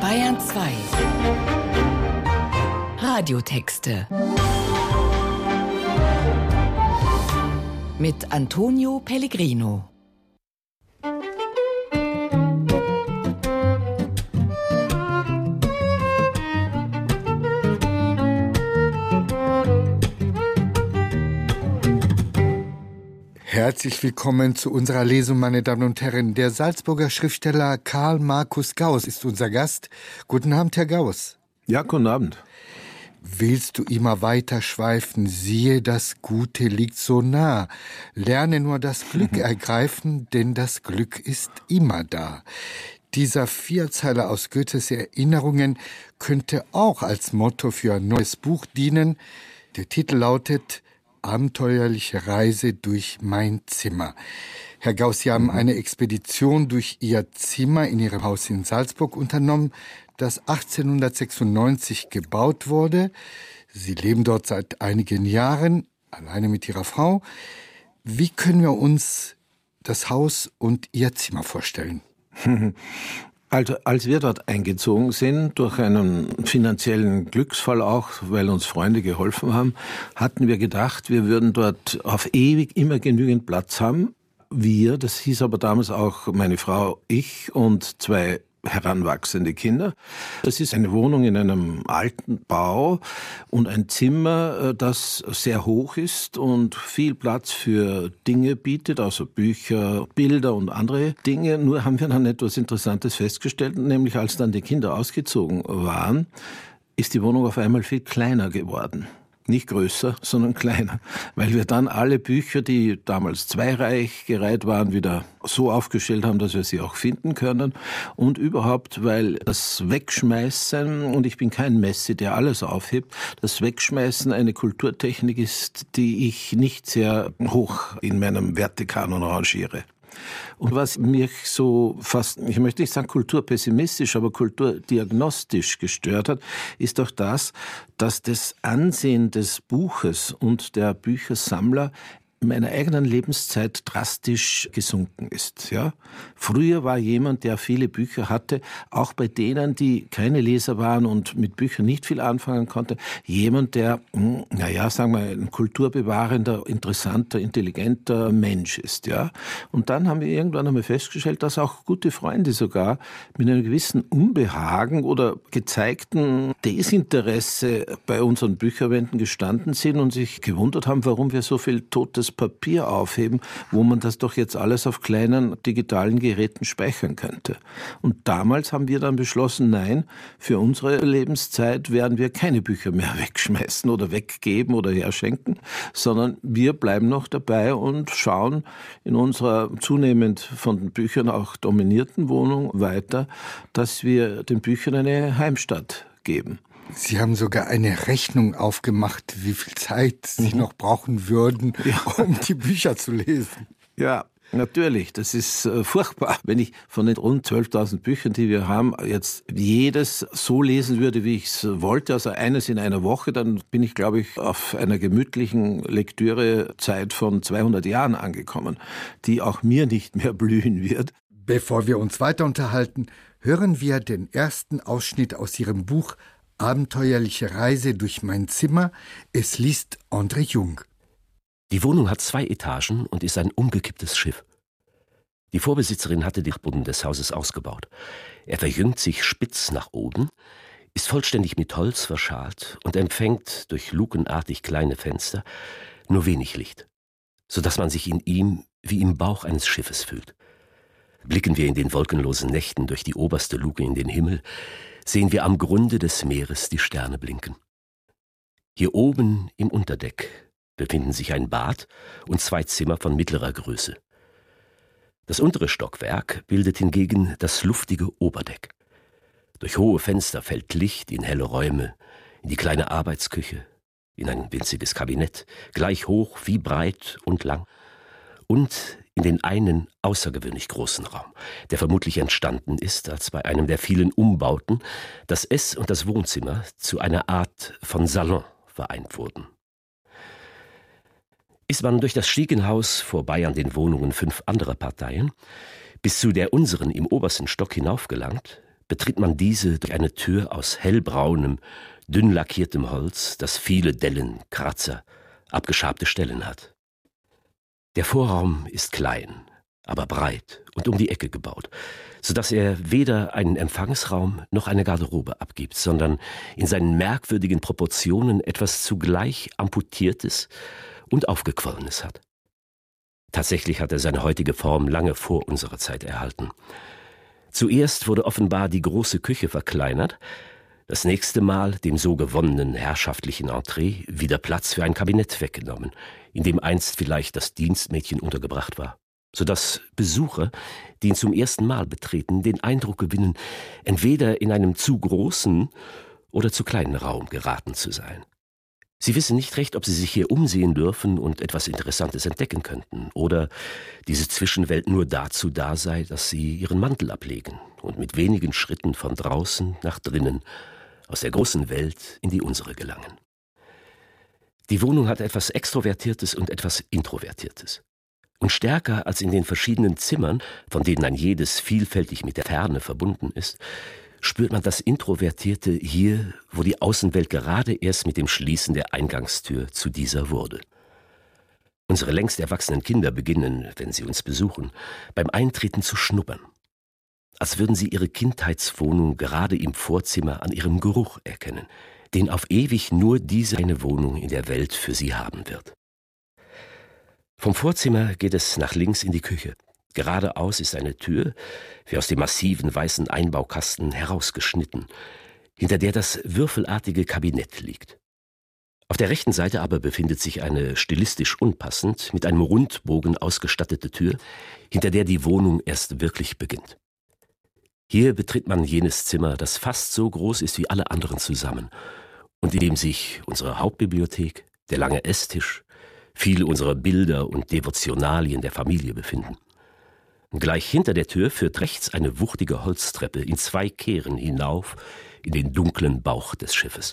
Bayern 2 Radiotexte mit Antonio Pellegrino. Herzlich willkommen zu unserer Lesung, meine Damen und Herren. Der Salzburger Schriftsteller Karl Markus Gauss ist unser Gast. Guten Abend, Herr Gauss. Ja, guten Abend. Willst du immer weiter schweifen? Siehe, das Gute liegt so nah. Lerne nur das Glück ergreifen, denn das Glück ist immer da. Dieser Vierzeiler aus Goethes Erinnerungen könnte auch als Motto für ein neues Buch dienen. Der Titel lautet Abenteuerliche Reise durch mein Zimmer. Herr Gauss, Sie haben eine Expedition durch Ihr Zimmer in Ihrem Haus in Salzburg unternommen, das 1896 gebaut wurde. Sie leben dort seit einigen Jahren, alleine mit Ihrer Frau. Wie können wir uns das Haus und Ihr Zimmer vorstellen? Also, als wir dort eingezogen sind, durch einen finanziellen Glücksfall auch, weil uns Freunde geholfen haben, hatten wir gedacht, wir würden dort auf ewig immer genügend Platz haben. Wir, das hieß aber damals auch meine Frau, ich und zwei heranwachsende Kinder. Das ist eine Wohnung in einem alten Bau und ein Zimmer, das sehr hoch ist und viel Platz für Dinge bietet, also Bücher, Bilder und andere Dinge. Nur haben wir dann etwas Interessantes festgestellt, nämlich als dann die Kinder ausgezogen waren, ist die Wohnung auf einmal viel kleiner geworden. Nicht größer, sondern kleiner, weil wir dann alle Bücher, die damals zweireich gereiht waren, wieder so aufgestellt haben, dass wir sie auch finden können. Und überhaupt, weil das Wegschmeißen, und ich bin kein Messi, der alles aufhebt, das Wegschmeißen eine Kulturtechnik ist, die ich nicht sehr hoch in meinem Wertekanon rangiere. Und was mich so fast, ich möchte nicht sagen kulturpessimistisch, aber kulturdiagnostisch gestört hat, ist doch das, dass das Ansehen des Buches und der Büchersammler in meiner eigenen Lebenszeit drastisch gesunken ist. Ja? Früher war jemand, der viele Bücher hatte, auch bei denen, die keine Leser waren und mit Büchern nicht viel anfangen konnte, jemand, der, sagen wir, ein kulturbewahrender, interessanter, intelligenter Mensch ist. Ja? Und dann haben wir irgendwann einmal festgestellt, dass auch gute Freunde sogar mit einem gewissen Unbehagen oder gezeigten Desinteresse bei unseren Bücherwänden gestanden sind und sich gewundert haben, warum wir so viel totes Papier aufheben, wo man das doch jetzt alles auf kleinen digitalen Geräten speichern könnte. Und damals haben wir dann beschlossen, nein, für unsere Lebenszeit werden wir keine Bücher mehr wegschmeißen oder weggeben oder herschenken, sondern wir bleiben noch dabei und schauen in unserer zunehmend von den Büchern auch dominierten Wohnung weiter, dass wir den Büchern eine Heimstatt geben. Sie haben sogar eine Rechnung aufgemacht, wie viel Zeit Sie noch brauchen würden, um die Bücher zu lesen. Ja, natürlich. Das ist furchtbar. Wenn ich von den rund 12.000 Büchern, die wir haben, jetzt jedes so lesen würde, wie ich es wollte, also eines in einer Woche, dann bin ich, glaube ich, auf einer gemütlichen Lektürezeit von 200 Jahren angekommen, die auch mir nicht mehr blühen wird. Bevor wir uns weiter unterhalten, hören wir den ersten Ausschnitt aus Ihrem Buch Abenteuerliche Reise durch mein Zimmer. Es liest André Jung. Die Wohnung hat 2 Etagen und ist ein umgekipptes Schiff. Die Vorbesitzerin hatte den Boden des Hauses ausgebaut. Er verjüngt sich spitz nach oben, ist vollständig mit Holz verschalt und empfängt durch lukenartig kleine Fenster nur wenig Licht, sodass man sich in ihm wie im Bauch eines Schiffes fühlt. Blicken wir in den wolkenlosen Nächten durch die oberste Luke in den Himmel, sehen wir am Grunde des Meeres die Sterne blinken. Hier oben im Unterdeck befinden sich ein Bad und 2 Zimmer von mittlerer Größe. Das untere Stockwerk bildet hingegen das luftige Oberdeck. Durch hohe Fenster fällt Licht in helle Räume, in die kleine Arbeitsküche, in ein winziges Kabinett, gleich hoch wie breit und lang, und in den einen außergewöhnlich großen Raum, der vermutlich entstanden ist, als bei einem der vielen Umbauten das Ess- und das Wohnzimmer zu einer Art von Salon vereint wurden. Ist man durch das Stiegenhaus vorbei an den Wohnungen 5 anderer Parteien bis zu der unseren im obersten Stock hinaufgelangt, betritt man diese durch eine Tür aus hellbraunem, dünn lackiertem Holz, das viele Dellen, Kratzer, abgeschabte Stellen hat. Der Vorraum ist klein, aber breit und um die Ecke gebaut, sodass er weder einen Empfangsraum noch eine Garderobe abgibt, sondern in seinen merkwürdigen Proportionen etwas zugleich Amputiertes und Aufgequollenes hat. Tatsächlich hat er seine heutige Form lange vor unserer Zeit erhalten. Zuerst wurde offenbar die große Küche verkleinert, das nächste Mal dem so gewonnenen herrschaftlichen Entree wieder Platz für ein Kabinett weggenommen, in dem einst vielleicht das Dienstmädchen untergebracht war, sodass Besucher, die ihn zum ersten Mal betreten, den Eindruck gewinnen, entweder in einem zu großen oder zu kleinen Raum geraten zu sein. Sie wissen nicht recht, ob sie sich hier umsehen dürfen und etwas Interessantes entdecken könnten, oder diese Zwischenwelt nur dazu da sei, dass sie ihren Mantel ablegen und mit wenigen Schritten von draußen nach drinnen aus der großen Welt in die unsere gelangen. Die Wohnung hat etwas Extrovertiertes und etwas Introvertiertes. Und stärker als in den verschiedenen Zimmern, von denen ein jedes vielfältig mit der Ferne verbunden ist, spürt man das Introvertierte hier, wo die Außenwelt gerade erst mit dem Schließen der Eingangstür zu dieser wurde. Unsere längst erwachsenen Kinder beginnen, wenn sie uns besuchen, beim Eintreten zu schnuppern, als würden sie ihre Kindheitswohnung gerade im Vorzimmer an ihrem Geruch erkennen, den auf ewig nur diese eine Wohnung in der Welt für sie haben wird. Vom Vorzimmer geht es nach links in die Küche. Geradeaus ist eine Tür, wie aus dem massiven weißen Einbaukasten herausgeschnitten, hinter der das würfelartige Kabinett liegt. Auf der rechten Seite aber befindet sich eine stilistisch unpassend mit einem Rundbogen ausgestattete Tür, hinter der die Wohnung erst wirklich beginnt. Hier betritt man jenes Zimmer, das fast so groß ist wie alle anderen zusammen und in dem sich unsere Hauptbibliothek, der lange Esstisch, viele unserer Bilder und Devotionalien der Familie befinden. Und gleich hinter der Tür führt rechts eine wuchtige Holztreppe in 2 Kehren hinauf in den dunklen Bauch des Schiffes.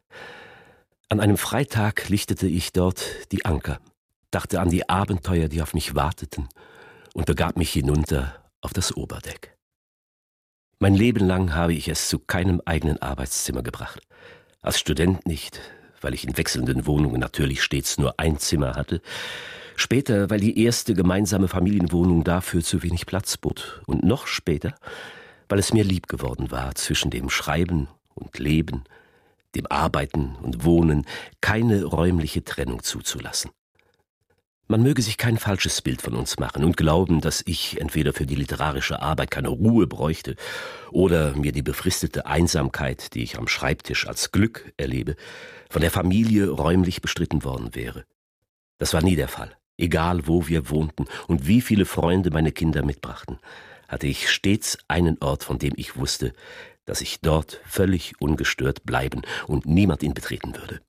An einem Freitag lichtete ich dort die Anker, dachte an die Abenteuer, die auf mich warteten, und begab mich hinunter auf das Oberdeck. Mein Leben lang habe ich es zu keinem eigenen Arbeitszimmer gebracht. Als Student nicht, weil ich in wechselnden Wohnungen natürlich stets nur ein Zimmer hatte, später, weil die erste gemeinsame Familienwohnung dafür zu wenig Platz bot, und noch später, weil es mir lieb geworden war, zwischen dem Schreiben und Leben, dem Arbeiten und Wohnen keine räumliche Trennung zuzulassen. Man möge sich kein falsches Bild von uns machen und glauben, dass ich entweder für die literarische Arbeit keine Ruhe bräuchte oder mir die befristete Einsamkeit, die ich am Schreibtisch als Glück erlebe, von der Familie räumlich bestritten worden wäre. Das war nie der Fall. Egal, wo wir wohnten und wie viele Freunde meine Kinder mitbrachten, hatte ich stets einen Ort, von dem ich wusste, dass ich dort völlig ungestört bleiben und niemand ihn betreten würde.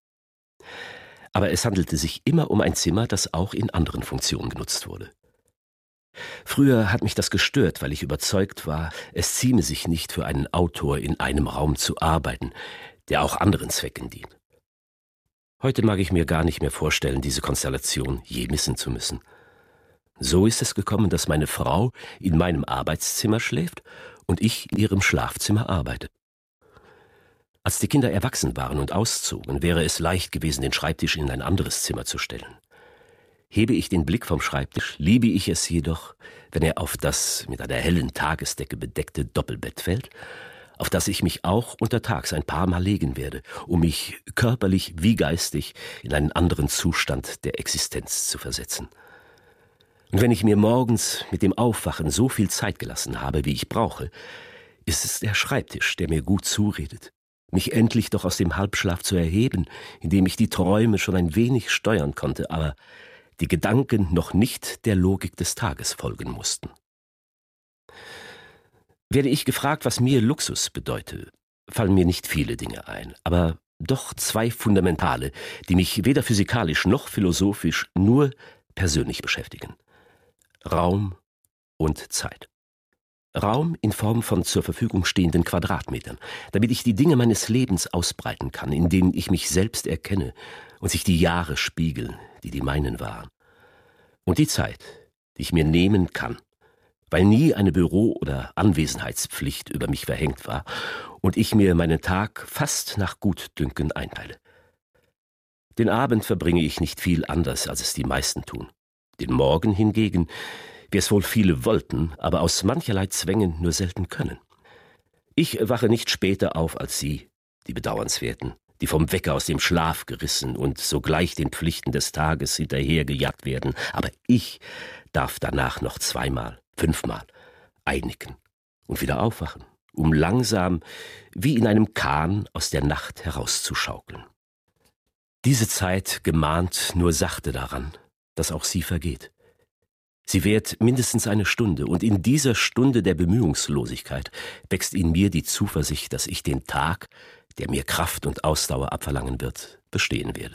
Aber es handelte sich immer um ein Zimmer, das auch in anderen Funktionen genutzt wurde. Früher hat mich das gestört, weil ich überzeugt war, es zieme sich nicht für einen Autor in einem Raum zu arbeiten, der auch anderen Zwecken dient. Heute mag ich mir gar nicht mehr vorstellen, diese Konstellation je missen zu müssen. So ist es gekommen, dass meine Frau in meinem Arbeitszimmer schläft und ich in ihrem Schlafzimmer arbeite. Als die Kinder erwachsen waren und auszogen, wäre es leicht gewesen, den Schreibtisch in ein anderes Zimmer zu stellen. Hebe ich den Blick vom Schreibtisch, liebe ich es jedoch, wenn er auf das mit einer hellen Tagesdecke bedeckte Doppelbett fällt, auf das ich mich auch untertags ein paar Mal legen werde, um mich körperlich wie geistig in einen anderen Zustand der Existenz zu versetzen. Und wenn ich mir morgens mit dem Aufwachen so viel Zeit gelassen habe, wie ich brauche, ist es der Schreibtisch, der mir gut zuredet, mich endlich doch aus dem Halbschlaf zu erheben, indem ich die Träume schon ein wenig steuern konnte, aber die Gedanken noch nicht der Logik des Tages folgen mussten. Werde ich gefragt, was mir Luxus bedeute, fallen mir nicht viele Dinge ein, aber doch 2 fundamentale, die mich weder physikalisch noch philosophisch, nur persönlich beschäftigen: Raum und Zeit. Raum in Form von zur Verfügung stehenden Quadratmetern, damit ich die Dinge meines Lebens ausbreiten kann, in denen ich mich selbst erkenne und sich die Jahre spiegeln, die die meinen waren. Und die Zeit, die ich mir nehmen kann, weil nie eine Büro- oder Anwesenheitspflicht über mich verhängt war und ich mir meinen Tag fast nach Gutdünken einteile. Den Abend verbringe ich nicht viel anders, als es die meisten tun. Den Morgen hingegen, wie es wohl viele wollten, aber aus mancherlei Zwängen nur selten können. Ich wache nicht später auf als Sie, die Bedauernswerten, die vom Wecker aus dem Schlaf gerissen und sogleich den Pflichten des Tages hinterhergejagt werden. Aber ich darf danach noch 2-mal, 5-mal einnicken und wieder aufwachen, um langsam wie in einem Kahn aus der Nacht herauszuschaukeln. Diese Zeit gemahnt nur sachte daran, dass auch sie vergeht. Sie währt mindestens eine Stunde, und in dieser Stunde der Bemühungslosigkeit wächst in mir die Zuversicht, dass ich den Tag, der mir Kraft und Ausdauer abverlangen wird, bestehen werde.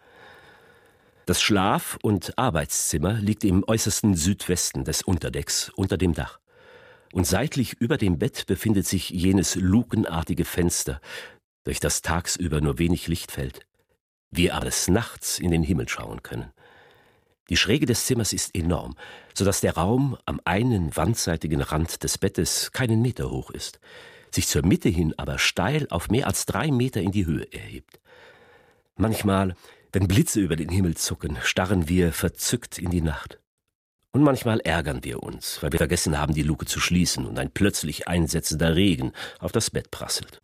Das Schlaf- und Arbeitszimmer liegt im äußersten Südwesten des Unterdecks unter dem Dach. Und seitlich über dem Bett befindet sich jenes lukenartige Fenster, durch das tagsüber nur wenig Licht fällt. Wir aber des Nachts in den Himmel schauen können. Die Schräge des Zimmers ist enorm, so dass der Raum am einen wandseitigen Rand des Bettes keinen Meter hoch ist, sich zur Mitte hin aber steil auf mehr als 3 Meter in die Höhe erhebt. Manchmal, wenn Blitze über den Himmel zucken, starren wir verzückt in die Nacht. Und manchmal ärgern wir uns, weil wir vergessen haben, die Luke zu schließen und ein plötzlich einsetzender Regen auf das Bett prasselt.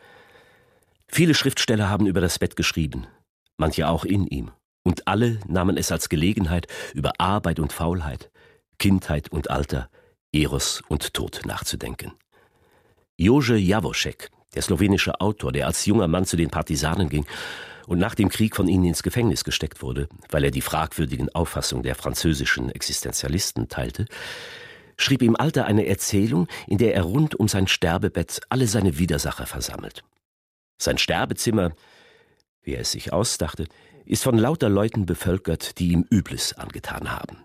Viele Schriftsteller haben über das Bett geschrieben, manche auch in ihm. Und alle nahmen es als Gelegenheit, über Arbeit und Faulheit, Kindheit und Alter, Eros und Tod nachzudenken. Jože Javošek, der slowenische Autor, der als junger Mann zu den Partisanen ging und nach dem Krieg von ihnen ins Gefängnis gesteckt wurde, weil er die fragwürdigen Auffassungen der französischen Existenzialisten teilte, schrieb im Alter eine Erzählung, in der er rund um sein Sterbebett alle seine Widersacher versammelt. Sein Sterbezimmer, wie er es sich ausdachte, ist von lauter Leuten bevölkert, die ihm Übles angetan haben.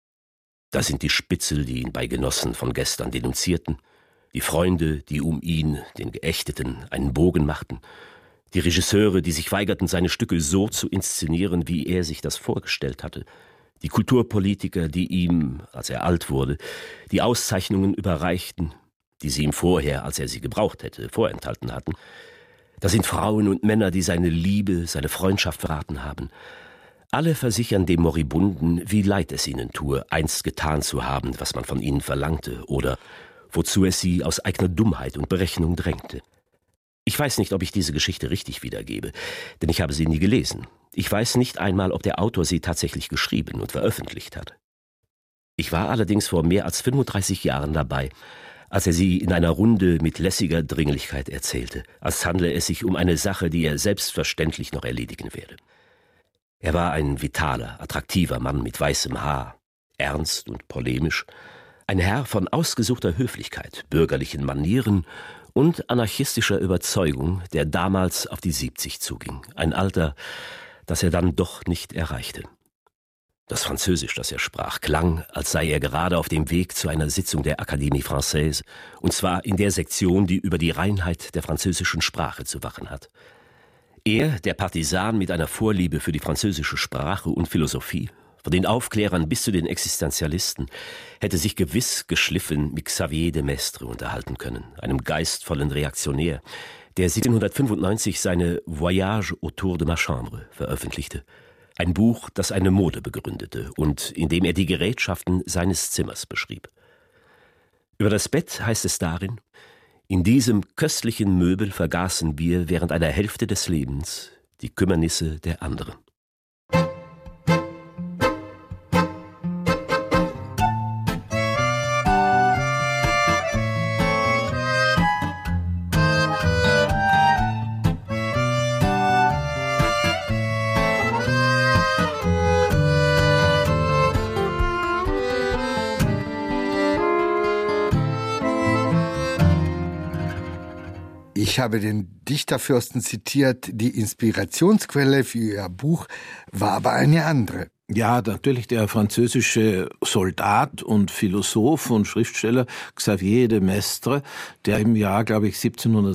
Da sind die Spitzel, die ihn bei Genossen von gestern denunzierten, die Freunde, die um ihn, den Geächteten, einen Bogen machten, die Regisseure, die sich weigerten, seine Stücke so zu inszenieren, wie er sich das vorgestellt hatte, die Kulturpolitiker, die ihm, als er alt wurde, die Auszeichnungen überreichten, die sie ihm vorher, als er sie gebraucht hätte, vorenthalten hatten. Da sind Frauen und Männer, die seine Liebe, seine Freundschaft verraten haben. Alle versichern dem Moribunden, wie leid es ihnen tue, einst getan zu haben, was man von ihnen verlangte oder wozu es sie aus eigener Dummheit und Berechnung drängte. Ich weiß nicht, ob ich diese Geschichte richtig wiedergebe, denn ich habe sie nie gelesen. Ich weiß nicht einmal, ob der Autor sie tatsächlich geschrieben und veröffentlicht hat. Ich war allerdings vor mehr als 35 Jahren dabei, als er sie in einer Runde mit lässiger Dringlichkeit erzählte, als handle es sich um eine Sache, die er selbstverständlich noch erledigen werde. Er war ein vitaler, attraktiver Mann mit weißem Haar, ernst und polemisch, ein Herr von ausgesuchter Höflichkeit, bürgerlichen Manieren und anarchistischer Überzeugung, der damals auf die 70 zuging, ein Alter, das er dann doch nicht erreichte. Das Französisch, das er sprach, klang, als sei er gerade auf dem Weg zu einer Sitzung der Académie Française, und zwar in der Sektion, die über die Reinheit der französischen Sprache zu wachen hat. Er, der Partisan mit einer Vorliebe für die französische Sprache und Philosophie, von den Aufklärern bis zu den Existenzialisten, hätte sich gewiss geschliffen mit Xavier de Maistre unterhalten können, einem geistvollen Reaktionär, der 1795 seine Voyage autour de ma chambre veröffentlichte. Ein Buch, das eine Mode begründete und in dem er die Gerätschaften seines Zimmers beschrieb. Über das Bett heißt es darin: In diesem köstlichen Möbel vergaßen wir während einer Hälfte des Lebens die Kümmernisse der anderen. Ich habe den Dichterfürsten zitiert, die Inspirationsquelle für ihr Buch war aber eine andere. Ja, natürlich der französische Soldat und Philosoph und Schriftsteller Xavier de Maistre, der im Jahr, glaube ich,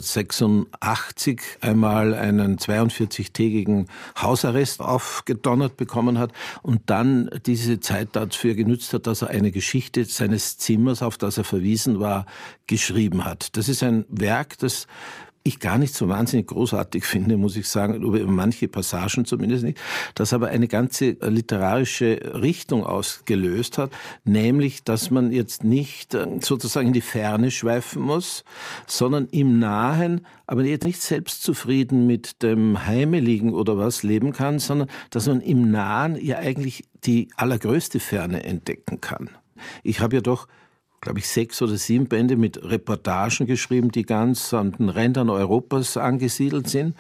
1786 einmal einen 42-tägigen Hausarrest aufgedonnert bekommen hat und dann diese Zeit dafür genützt hat, dass er eine Geschichte seines Zimmers, auf das er verwiesen war, geschrieben hat. Das ist ein Werk, das ich gar nicht so wahnsinnig großartig finde, muss ich sagen, über manche Passagen zumindest nicht, das aber eine ganze literarische Richtung ausgelöst hat, nämlich, dass man jetzt nicht sozusagen in die Ferne schweifen muss, sondern im Nahen, aber jetzt nicht selbstzufrieden mit dem Heimeligen oder was leben kann, sondern dass man im Nahen ja eigentlich die allergrößte Ferne entdecken kann. Ich habe ja doch, glaube ich, 6 oder 7 Bände mit Reportagen geschrieben, die ganz an den Rändern Europas angesiedelt sind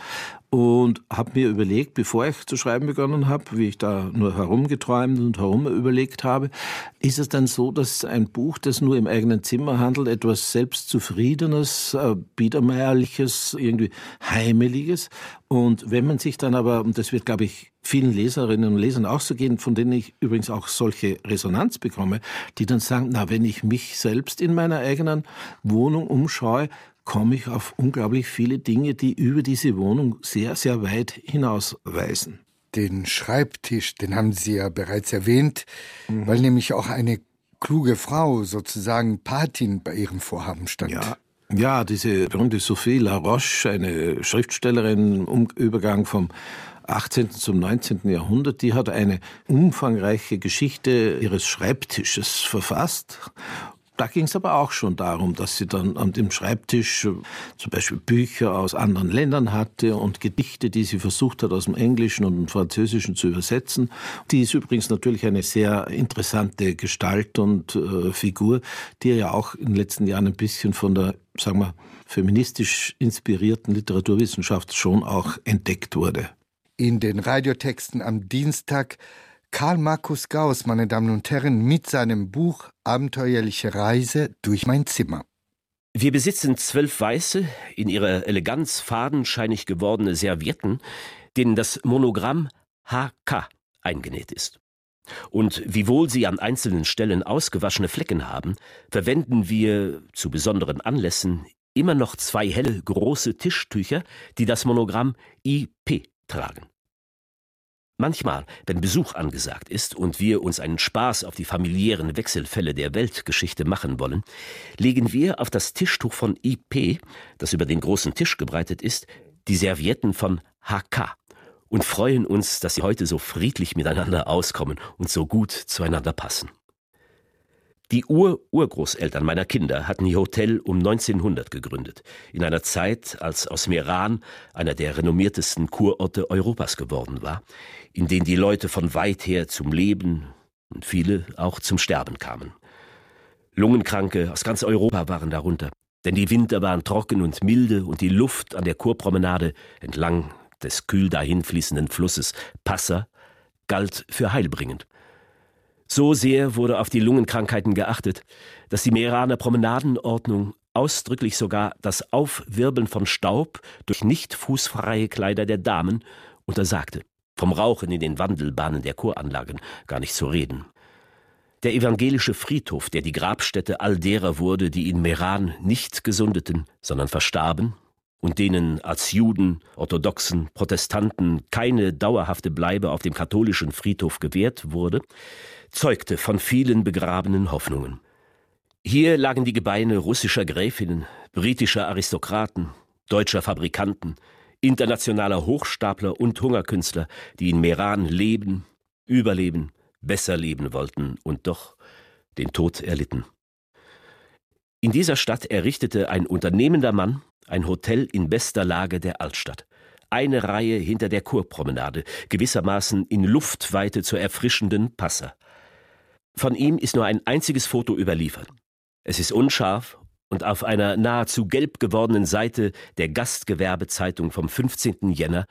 und habe mir überlegt, bevor ich zu schreiben begonnen habe, wie ich da nur herumgeträumt und herumüberlegt habe, ist es dann so, dass ein Buch, das nur im eigenen Zimmer handelt, etwas Selbstzufriedenes, Biedermeierliches, irgendwie Heimeliges, und wenn man sich dann aber, und das wird, glaube ich, vielen Leserinnen und Lesern auch so gehen, von denen ich übrigens auch solche Resonanz bekomme, die dann sagen, na, wenn ich mich selbst in meiner eigenen Wohnung umschaue, komme ich auf unglaublich viele Dinge, die über diese Wohnung sehr, sehr weit hinausweisen. Den Schreibtisch, den haben Sie ja bereits erwähnt, weil nämlich auch eine kluge Frau sozusagen Patin bei Ihrem Vorhaben stand. Ja, diese berühmte Sophie Laroche, eine Schriftstellerin im Übergang vom 18. zum 19. Jahrhundert, die hat eine umfangreiche Geschichte ihres Schreibtisches verfasst. Da ging es aber auch schon darum, dass sie dann an dem Schreibtisch zum Beispiel Bücher aus anderen Ländern hatte und Gedichte, die sie versucht hat, aus dem Englischen und dem Französischen zu übersetzen. Die ist übrigens natürlich eine sehr interessante Gestalt und Figur, die ja auch in den letzten Jahren ein bisschen von der, sagen wir, feministisch inspirierten Literaturwissenschaft schon auch entdeckt wurde. In den Radiotexten am Dienstag Karl Markus Gauss, meine Damen und Herren, mit seinem Buch Abenteuerliche Reise durch mein Zimmer. Wir besitzen 12 weiße, in ihrer Eleganz fadenscheinig gewordene Servietten, denen das Monogramm HK eingenäht ist. Und wiewohl sie an einzelnen Stellen ausgewaschene Flecken haben, verwenden wir zu besonderen Anlässen immer noch 2 helle, große Tischtücher, die das Monogramm IP tragen. Manchmal, wenn Besuch angesagt ist und wir uns einen Spaß auf die familiären Wechselfälle der Weltgeschichte machen wollen, legen wir auf das Tischtuch von IP, das über den großen Tisch gebreitet ist, die Servietten von HK und freuen uns, dass sie heute so friedlich miteinander auskommen und so gut zueinander passen. Die Urgroßeltern meiner Kinder hatten ihr Hotel um 1900 gegründet, in einer Zeit, als aus Meran einer der renommiertesten Kurorte Europas geworden war, in denen die Leute von weit her zum Leben und viele auch zum Sterben kamen. Lungenkranke aus ganz Europa waren darunter, denn die Winter waren trocken und milde und die Luft an der Kurpromenade entlang des kühl dahinfließenden Flusses Passer galt für heilbringend. So sehr wurde auf die Lungenkrankheiten geachtet, dass die Meraner Promenadenordnung ausdrücklich sogar das Aufwirbeln von Staub durch nicht fußfreie Kleider der Damen untersagte. Vom Rauchen in den Wandelbahnen der Kuranlagen gar nicht zu reden. Der evangelische Friedhof, der die Grabstätte all derer wurde, die in Meran nicht gesundeten, sondern verstarben und denen als Juden, Orthodoxen, Protestanten keine dauerhafte Bleibe auf dem katholischen Friedhof gewährt wurde, zeugte von vielen begrabenen Hoffnungen. Hier lagen die Gebeine russischer Gräfinnen, britischer Aristokraten, deutscher Fabrikanten, internationaler Hochstapler und Hungerkünstler, die in Meran leben, überleben, besser leben wollten und doch den Tod erlitten. In dieser Stadt errichtete ein unternehmender Mann ein Hotel in bester Lage der Altstadt. Eine Reihe hinter der Kurpromenade, gewissermaßen in Luftweite zur erfrischenden Passer. Von ihm ist nur ein einziges Foto überliefert. Es ist unscharf und auf einer nahezu gelb gewordenen Seite der Gastgewerbezeitung vom 15. Jänner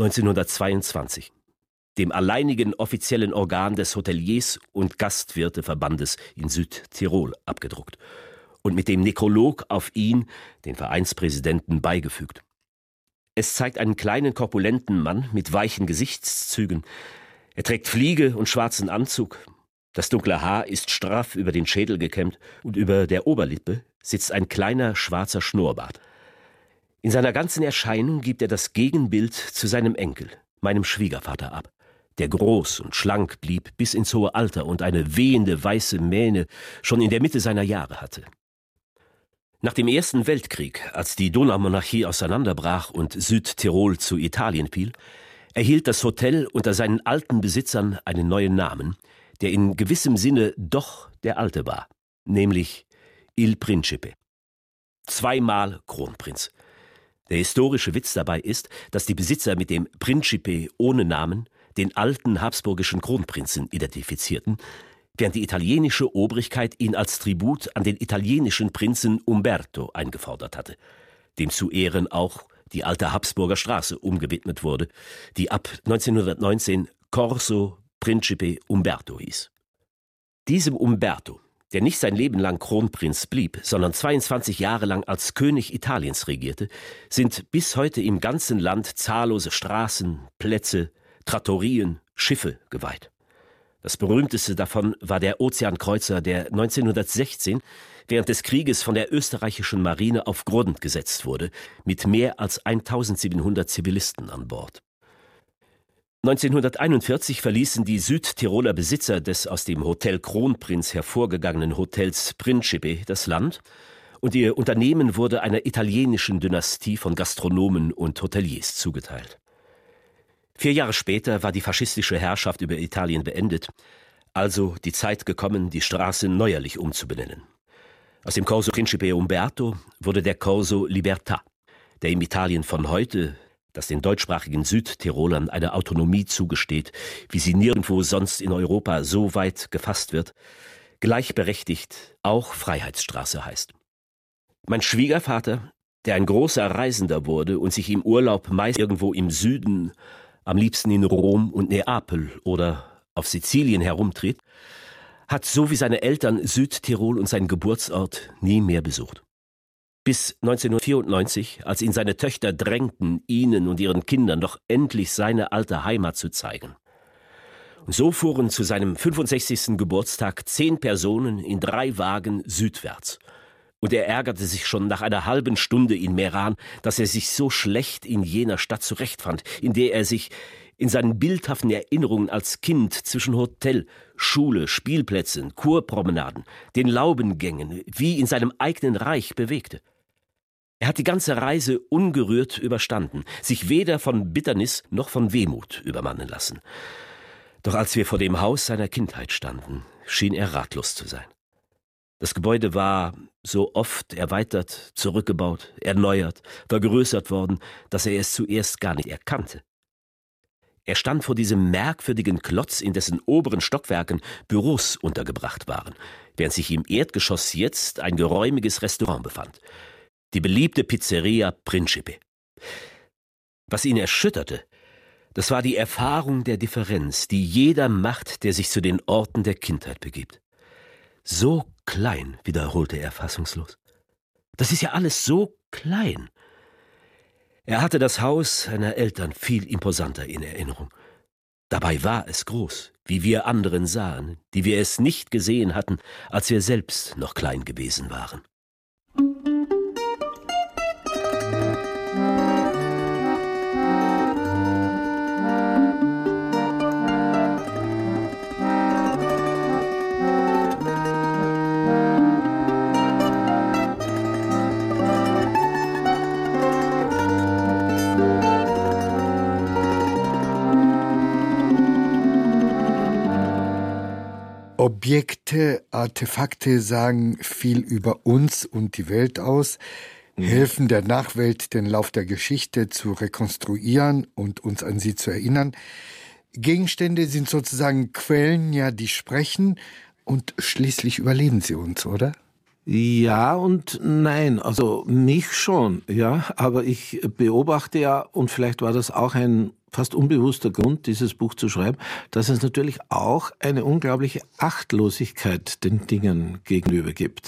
1922, dem alleinigen offiziellen Organ des Hoteliers- und Gastwirteverbandes in Südtirol, abgedruckt und mit dem Nekrolog auf ihn, den Vereinspräsidenten, beigefügt. Es zeigt einen kleinen, korpulenten Mann mit weichen Gesichtszügen, Er trägt Fliege und schwarzen Anzug. Das dunkle Haar ist straff über den Schädel gekämmt und über der Oberlippe sitzt ein kleiner schwarzer Schnurrbart. In seiner ganzen Erscheinung gibt er das Gegenbild zu seinem Enkel, meinem Schwiegervater, ab, der groß und schlank blieb bis ins hohe Alter und eine wehende weiße Mähne schon in der Mitte seiner Jahre hatte. Nach dem Ersten Weltkrieg, als die Donaumonarchie auseinanderbrach und Südtirol zu Italien fiel, erhielt das Hotel unter seinen alten Besitzern einen neuen Namen, der in gewissem Sinne doch der alte war, nämlich Il Principe. 2-mal Kronprinz. Der historische Witz dabei ist, dass die Besitzer mit dem Principe ohne Namen den alten habsburgischen Kronprinzen identifizierten, während die italienische Obrigkeit ihn als Tribut an den italienischen Prinzen Umberto eingefordert hatte, dem zu Ehren auch die alte Habsburger Straße umgewidmet wurde, die ab 1919 Corso Principe Umberto hieß. Diesem Umberto, der nicht sein Leben lang Kronprinz blieb, sondern 22 Jahre lang als König Italiens regierte, sind bis heute im ganzen Land zahllose Straßen, Plätze, Trattorien, Schiffe geweiht. Das berühmteste davon war der Ozeankreuzer, der 1916 während des Krieges von der österreichischen Marine auf Grund gesetzt wurde, mit mehr als 1700 Zivilisten an Bord. 1941 verließen die Südtiroler Besitzer des aus dem Hotel Kronprinz hervorgegangenen Hotels Principe das Land und ihr Unternehmen wurde einer italienischen Dynastie von Gastronomen und Hoteliers zugeteilt. 4 Jahre später war die faschistische Herrschaft über Italien beendet, also die Zeit gekommen, die Straße neuerlich umzubenennen. Aus dem Corso Principe Umberto wurde der Corso Libertà, der im Italien von heute, das den deutschsprachigen Südtirolern eine Autonomie zugesteht, wie sie nirgendwo sonst in Europa so weit gefasst wird, gleichberechtigt auch Freiheitsstraße heißt. Mein Schwiegervater, der ein großer Reisender wurde und sich im Urlaub meist irgendwo im Süden, am liebsten in Rom und Neapel oder auf Sizilien herumtritt, hat so wie seine Eltern Südtirol und seinen Geburtsort nie mehr besucht. Bis 1994, als ihn seine Töchter drängten, ihnen und ihren Kindern doch endlich seine alte Heimat zu zeigen. Und so fuhren zu seinem 65. Geburtstag 10 Personen in 3 Wagen südwärts. Und er ärgerte sich schon nach einer halben Stunde in Meran, dass er sich so schlecht in jener Stadt zurechtfand, in der er sich in seinen bildhaften Erinnerungen als Kind zwischen Hotel, Schule, Spielplätzen, Kurpromenaden, den Laubengängen, wie in seinem eigenen Reich bewegte. Er hat die ganze Reise ungerührt überstanden, sich weder von Bitternis noch von Wehmut übermannen lassen. Doch als wir vor dem Haus seiner Kindheit standen, schien er ratlos zu sein. Das Gebäude war so oft erweitert, zurückgebaut, erneuert, vergrößert worden, dass er es zuerst gar nicht erkannte. Er stand vor diesem merkwürdigen Klotz, in dessen oberen Stockwerken Büros untergebracht waren, während sich im Erdgeschoss jetzt ein geräumiges Restaurant befand. Die beliebte Pizzeria Principe. Was ihn erschütterte, das war die Erfahrung der Differenz, die jeder macht, der sich zu den Orten der Kindheit begibt. So klein, wiederholte er fassungslos. Das ist ja alles so klein. Er hatte das Haus seiner Eltern viel imposanter in Erinnerung. Dabei war es groß, wie wir anderen sahen, die wir es nicht gesehen hatten, als wir selbst noch klein gewesen waren. Objekte, Artefakte sagen viel über uns und die Welt aus, helfen der Nachwelt, den Lauf der Geschichte zu rekonstruieren und uns an sie zu erinnern. Gegenstände sind sozusagen Quellen, ja, die sprechen und schließlich überleben sie uns, oder? Ja und nein, also mich schon, ja, aber ich beobachte ja, und vielleicht war das auch ein fast unbewusster Grund, dieses Buch zu schreiben, dass es natürlich auch eine unglaubliche Achtlosigkeit den Dingen gegenüber gibt.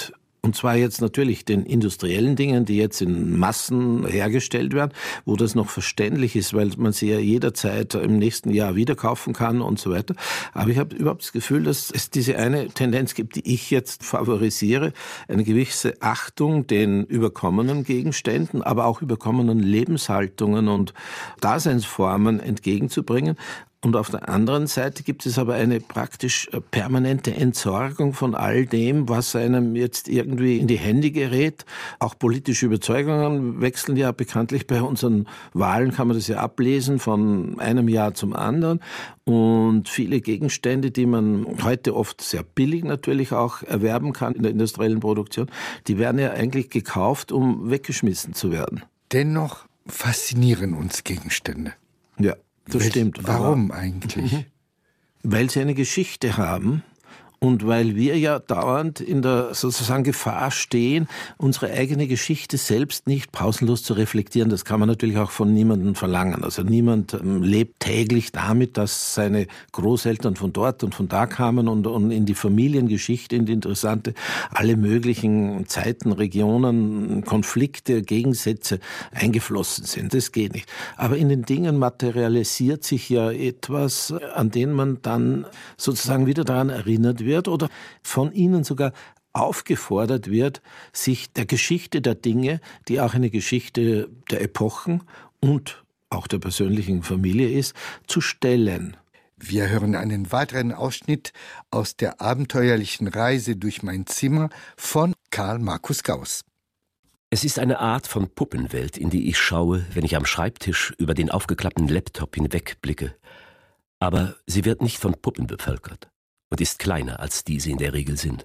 Und zwar jetzt natürlich den industriellen Dingen, die jetzt in Massen hergestellt werden, wo das noch verständlich ist, weil man sie ja jederzeit im nächsten Jahr wieder kaufen kann und so weiter. Aber ich habe überhaupt das Gefühl, dass es diese eine Tendenz gibt, die ich jetzt favorisiere, eine gewisse Achtung den überkommenen Gegenständen, aber auch überkommenen Lebenshaltungen und Daseinsformen entgegenzubringen. Und auf der anderen Seite gibt es aber eine praktisch permanente Entsorgung von all dem, was einem jetzt irgendwie in die Hände gerät. Auch politische Überzeugungen wechseln ja bekanntlich bei unseren Wahlen, kann man das ja ablesen, von einem Jahr zum anderen. Und viele Gegenstände, die man heute oft sehr billig natürlich auch erwerben kann in der industriellen Produktion, die werden ja eigentlich gekauft, um weggeschmissen zu werden. Dennoch faszinieren uns Gegenstände. Ja. Das stimmt. Warum eigentlich? Weil sie eine Geschichte haben und weil wir ja dauernd in der sozusagen Gefahr stehen, unsere eigene Geschichte selbst nicht pausenlos zu reflektieren. Das kann man natürlich auch von niemandem verlangen. Also niemand lebt täglich damit, dass seine Großeltern von dort und von da kamen und in die Familiengeschichte, in die interessante, alle möglichen Zeiten, Regionen, Konflikte, Gegensätze eingeflossen sind. Das geht nicht. Aber in den Dingen materialisiert sich ja etwas, an den man dann sozusagen wieder daran erinnert wird oder von ihnen sogar aufgefordert wird, sich der Geschichte der Dinge, die auch eine Geschichte der Epochen und auch der persönlichen Familie ist, zu stellen. Wir hören einen weiteren Ausschnitt aus der abenteuerlichen Reise durch mein Zimmer von Karl Markus Gauss. Es ist eine Art von Puppenwelt, in die ich schaue, wenn ich am Schreibtisch über den aufgeklappten Laptop hinwegblicke. Aber sie wird nicht von Puppen bevölkert und ist kleiner, als die sie in der Regel sind.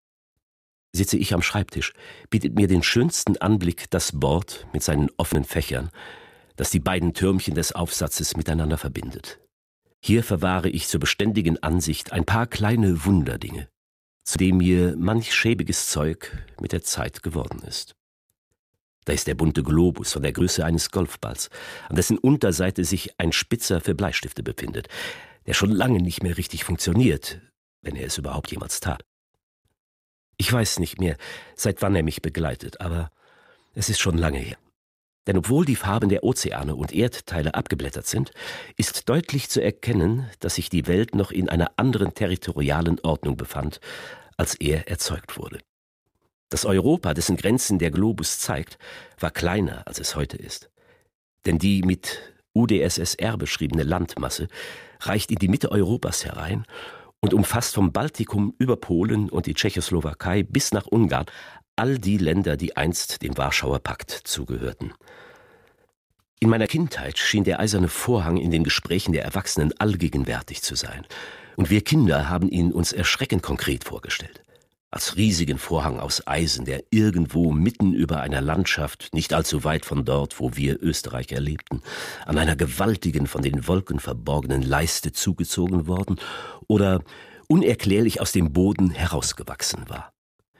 Sitze ich am Schreibtisch, bietet mir den schönsten Anblick das Board mit seinen offenen Fächern, das die beiden Türmchen des Aufsatzes miteinander verbindet. Hier verwahre ich zur beständigen Ansicht ein paar kleine Wunderdinge, zu dem mir manch schäbiges Zeug mit der Zeit geworden ist. Da ist der bunte Globus von der Größe eines Golfballs, an dessen Unterseite sich ein Spitzer für Bleistifte befindet, der schon lange nicht mehr richtig funktioniert, wenn er es überhaupt jemals tat. Ich weiß nicht mehr, seit wann er mich begleitet, aber es ist schon lange her. Denn obwohl die Farben der Ozeane und Erdteile abgeblättert sind, ist deutlich zu erkennen, dass sich die Welt noch in einer anderen territorialen Ordnung befand, als er erzeugt wurde. Das Europa, dessen Grenzen der Globus zeigt, war kleiner, als es heute ist. Denn die mit UdSSR beschriebene Landmasse reicht in die Mitte Europas herein und umfasst vom Baltikum über Polen und die Tschechoslowakei bis nach Ungarn all die Länder, die einst dem Warschauer Pakt zugehörten. In meiner Kindheit schien der eiserne Vorhang in den Gesprächen der Erwachsenen allgegenwärtig zu sein. Und wir Kinder haben ihn uns erschreckend konkret vorgestellt. Als riesigen Vorhang aus Eisen, der irgendwo mitten über einer Landschaft, nicht allzu weit von dort, wo wir Österreicher lebten, an einer gewaltigen, von den Wolken verborgenen Leiste zugezogen worden oder unerklärlich aus dem Boden herausgewachsen war.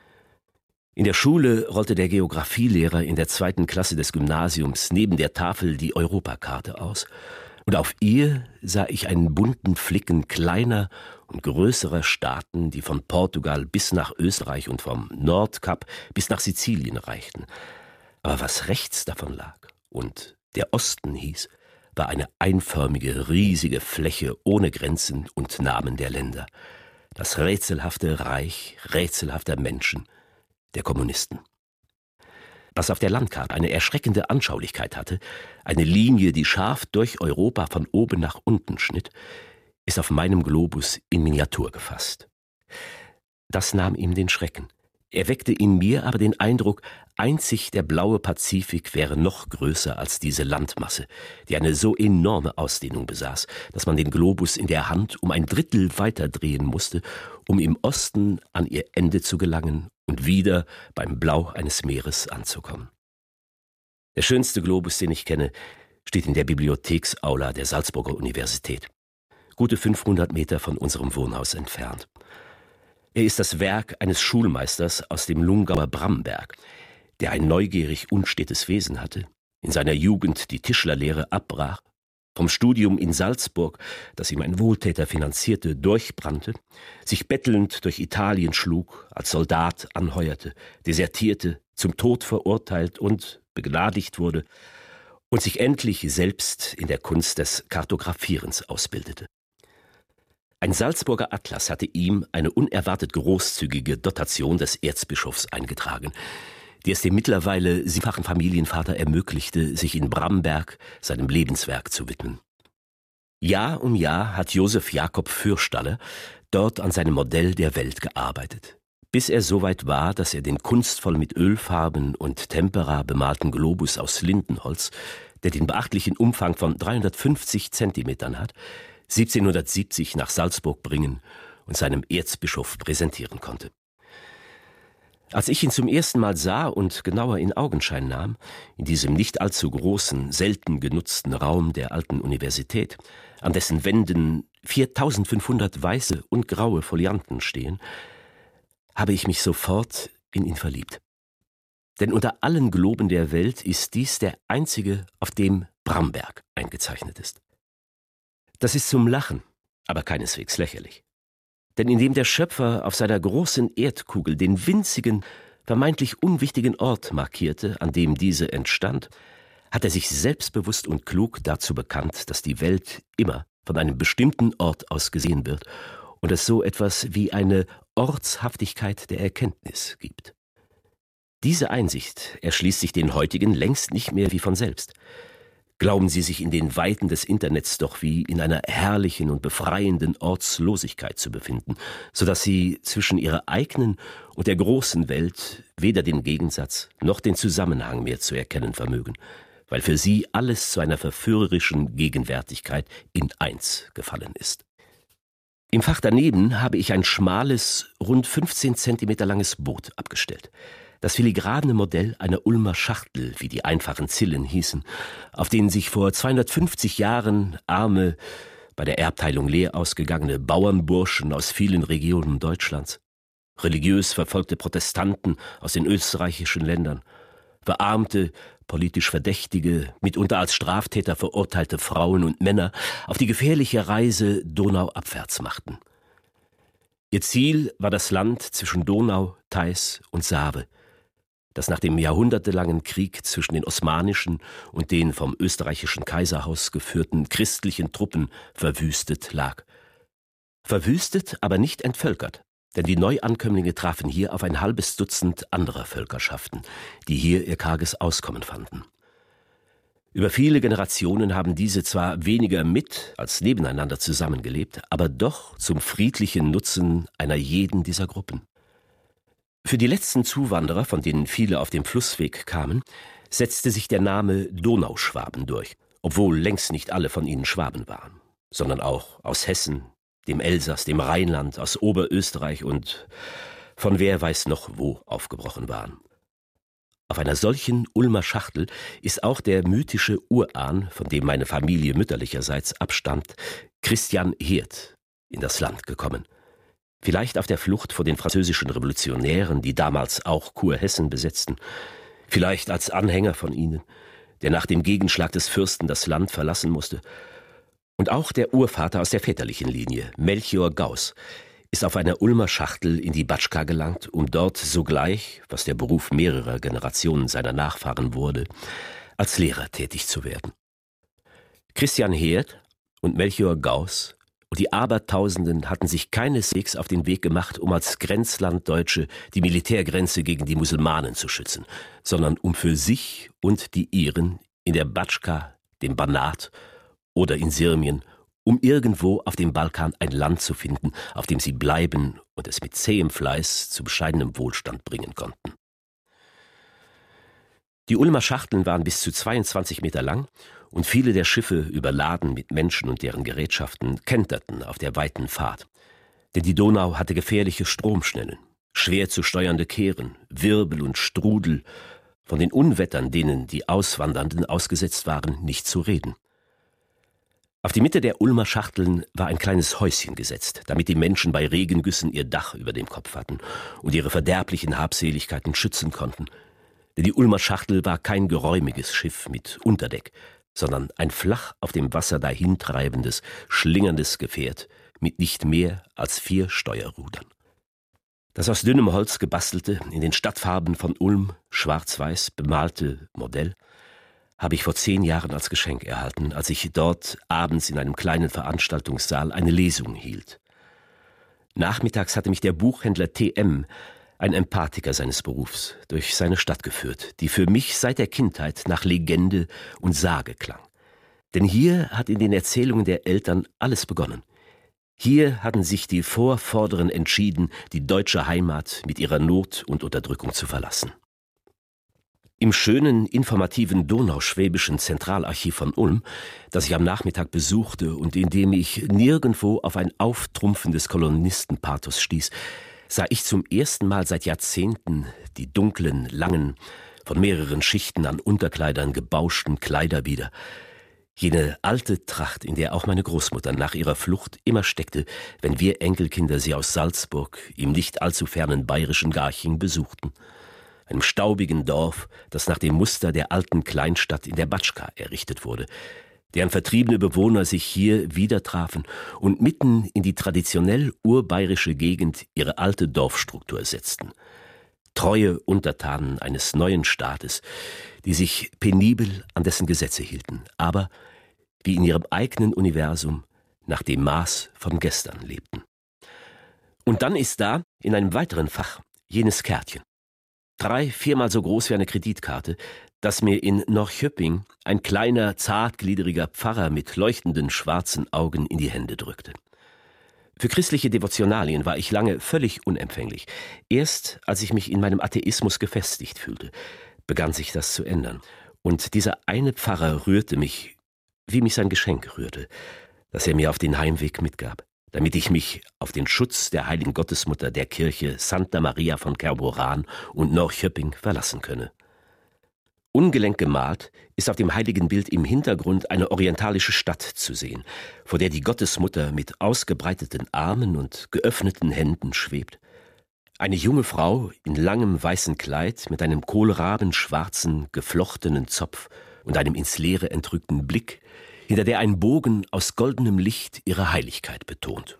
In der Schule rollte der Geographielehrer in der 2. Klasse des Gymnasiums neben der Tafel die Europakarte aus, und auf ihr sah ich einen bunten Flicken kleiner und größerer Staaten, die von Portugal bis nach Österreich und vom Nordkap bis nach Sizilien reichten. Aber was rechts davon lag und der Osten hieß, war eine einförmige, riesige Fläche ohne Grenzen und Namen der Länder. Das rätselhafte Reich rätselhafter Menschen, der Kommunisten. Was auf der Landkarte eine erschreckende Anschaulichkeit hatte, eine Linie, die scharf durch Europa von oben nach unten schnitt, ist auf meinem Globus in Miniatur gefasst. Das nahm ihm den Schrecken. Er weckte in mir aber den Eindruck, einzig der blaue Pazifik wäre noch größer als diese Landmasse, die eine so enorme Ausdehnung besaß, dass man den Globus in der Hand um ein Drittel weiterdrehen musste, um im Osten an ihr Ende zu gelangen und wieder beim Blau eines Meeres anzukommen. Der schönste Globus, den ich kenne, steht in der Bibliotheksaula der Salzburger Universität, gute 500 Meter von unserem Wohnhaus entfernt. Er ist das Werk eines Schulmeisters aus dem Lungauer Bramberg, der ein neugierig unstetes Wesen hatte, in seiner Jugend die Tischlerlehre abbrach, vom Studium in Salzburg, das ihm ein Wohltäter finanzierte, durchbrannte, sich bettelnd durch Italien schlug, als Soldat anheuerte, desertierte, zum Tod verurteilt und begnadigt wurde und sich endlich selbst in der Kunst des Kartografierens ausbildete. Ein Salzburger Atlas hatte ihm eine unerwartet großzügige Dotation des Erzbischofs eingetragen, die es dem mittlerweile siebenfachen Familienvater ermöglichte, sich in Bramberg seinem Lebenswerk zu widmen. Jahr um Jahr hat Josef Jakob Fürstaller dort an seinem Modell der Welt gearbeitet, bis er so weit war, dass er den kunstvoll mit Ölfarben und Tempera bemalten Globus aus Lindenholz, der den beachtlichen Umfang von 350 Zentimetern hat, 1770 nach Salzburg bringen und seinem Erzbischof präsentieren konnte. Als ich ihn zum ersten Mal sah und genauer in Augenschein nahm, in diesem nicht allzu großen, selten genutzten Raum der alten Universität, an dessen Wänden 4500 weiße und graue Folianten stehen, habe ich mich sofort in ihn verliebt. Denn unter allen Globen der Welt ist dies der einzige, auf dem Bramberg eingezeichnet ist. Das ist zum Lachen, aber keineswegs lächerlich. Denn indem der Schöpfer auf seiner großen Erdkugel den winzigen, vermeintlich unwichtigen Ort markierte, an dem diese entstand, hat er sich selbstbewusst und klug dazu bekannt, dass die Welt immer von einem bestimmten Ort aus gesehen wird und es so etwas wie eine Ortshaftigkeit der Erkenntnis gibt. Diese Einsicht erschließt sich den heutigen längst nicht mehr wie von selbst. Glauben sie sich in den Weiten des Internets doch wie in einer herrlichen und befreienden Ortslosigkeit zu befinden, sodass sie zwischen ihrer eigenen und der großen Welt weder den Gegensatz noch den Zusammenhang mehr zu erkennen vermögen, weil für sie alles zu einer verführerischen Gegenwärtigkeit in eins gefallen ist. Im Fach daneben habe ich ein schmales, rund 15 Zentimeter langes Boot abgestellt. Das filigrane Modell einer Ulmer Schachtel, wie die einfachen Zillen hießen, auf denen sich vor 250 Jahren arme, bei der Erbteilung leer ausgegangene Bauernburschen aus vielen Regionen Deutschlands, religiös verfolgte Protestanten aus den österreichischen Ländern, verarmte, politisch Verdächtige, mitunter als Straftäter verurteilte Frauen und Männer auf die gefährliche Reise donauabwärts machten. Ihr Ziel war das Land zwischen Donau, Theiß und Save, das nach dem jahrhundertelangen Krieg zwischen den osmanischen und den vom österreichischen Kaiserhaus geführten christlichen Truppen verwüstet lag. Verwüstet, aber nicht entvölkert, denn die Neuankömmlinge trafen hier auf ein halbes Dutzend anderer Völkerschaften, die hier ihr karges Auskommen fanden. Über viele Generationen haben diese zwar weniger mit als nebeneinander zusammengelebt, aber doch zum friedlichen Nutzen einer jeden dieser Gruppen. Für die letzten Zuwanderer, von denen viele auf dem Flussweg kamen, setzte sich der Name Donauschwaben durch, obwohl längst nicht alle von ihnen Schwaben waren, sondern auch aus Hessen, dem Elsass, dem Rheinland, aus Oberösterreich und von wer weiß noch wo aufgebrochen waren. Auf einer solchen Ulmer Schachtel ist auch der mythische Urahn, von dem meine Familie mütterlicherseits abstammt, Christian Hirt, in das Land gekommen. Vielleicht auf der Flucht vor den französischen Revolutionären, die damals auch Kurhessen besetzten, vielleicht als Anhänger von ihnen, der nach dem Gegenschlag des Fürsten das Land verlassen musste. Und auch der Urvater aus der väterlichen Linie, Melchior Gauß, ist auf einer Ulmer Schachtel in die Batschka gelangt, um dort sogleich, was der Beruf mehrerer Generationen seiner Nachfahren wurde, als Lehrer tätig zu werden. Christian Hirt und Melchior Gauß und die Abertausenden hatten sich keineswegs auf den Weg gemacht, um als Grenzlanddeutsche die Militärgrenze gegen die Musulmanen zu schützen, sondern um für sich und die ihren in der Batschka, dem Banat oder in Sirmien, um irgendwo auf dem Balkan ein Land zu finden, auf dem sie bleiben und es mit zähem Fleiß zu bescheidenem Wohlstand bringen konnten. Die Ulmer Schachteln waren bis zu 22 Meter lang und viele der Schiffe, überladen mit Menschen und deren Gerätschaften, kenterten auf der weiten Fahrt. Denn die Donau hatte gefährliche Stromschnellen, schwer zu steuernde Kehren, Wirbel und Strudel, von den Unwettern, denen die Auswandernden ausgesetzt waren, nicht zu reden. Auf die Mitte der Ulmer Schachteln war ein kleines Häuschen gesetzt, damit die Menschen bei Regengüssen ihr Dach über dem Kopf hatten und ihre verderblichen Habseligkeiten schützen konnten. Denn die Ulmer Schachtel war kein geräumiges Schiff mit Unterdeck, sondern ein flach auf dem Wasser dahintreibendes, schlingerndes Gefährt mit nicht mehr als 4 Steuerrudern. Das aus dünnem Holz gebastelte, in den Stadtfarben von Ulm schwarz-weiß bemalte Modell habe ich vor 10 Jahren als Geschenk erhalten, als ich dort abends in einem kleinen Veranstaltungssaal eine Lesung hielt. Nachmittags hatte mich der Buchhändler T.M., ein Empathiker seines Berufs, durch seine Stadt geführt, die für mich seit der Kindheit nach Legende und Sage klang. Denn hier hat in den Erzählungen der Eltern alles begonnen. Hier hatten sich die Vorvorderen entschieden, die deutsche Heimat mit ihrer Not und Unterdrückung zu verlassen. Im schönen, informativen Donauschwäbischen Zentralarchiv von Ulm, das ich am Nachmittag besuchte und in dem ich nirgendwo auf ein Auftrumpfen des Kolonistenpathos stieß, sah ich zum ersten Mal seit Jahrzehnten die dunklen, langen, von mehreren Schichten an Unterkleidern gebauschten Kleider wieder. Jene alte Tracht, in der auch meine Großmutter nach ihrer Flucht immer steckte, wenn wir Enkelkinder sie aus Salzburg im nicht allzu fernen bayerischen Garching besuchten. Einem staubigen Dorf, das nach dem Muster der alten Kleinstadt in der Batschka errichtet wurde, deren vertriebene Bewohner sich hier wieder trafen und mitten in die traditionell urbayerische Gegend ihre alte Dorfstruktur setzten. Treue Untertanen eines neuen Staates, die sich penibel an dessen Gesetze hielten, aber, wie in ihrem eigenen Universum, nach dem Maß von gestern lebten. Und dann ist da, in einem weiteren Fach, jenes Kärtchen. 3-4 Mal so groß wie eine Kreditkarte, das mir in Norrköping ein kleiner, zartgliedriger Pfarrer mit leuchtenden schwarzen Augen in die Hände drückte. Für christliche Devotionalien war ich lange völlig unempfänglich. Erst als ich mich in meinem Atheismus gefestigt fühlte, begann sich das zu ändern. Und dieser eine Pfarrer rührte mich, wie mich sein Geschenk rührte, das er mir auf den Heimweg mitgab, damit ich mich auf den Schutz der heiligen Gottesmutter der Kirche Santa Maria von Kerboran und Norrköping verlassen könne. Ungelenk gemalt ist auf dem heiligen Bild im Hintergrund eine orientalische Stadt zu sehen, vor der die Gottesmutter mit ausgebreiteten Armen und geöffneten Händen schwebt. Eine junge Frau in langem weißen Kleid mit einem kohlrabenschwarzen, geflochtenen Zopf und einem ins Leere entrückten Blick, hinter der ein Bogen aus goldenem Licht ihre Heiligkeit betont.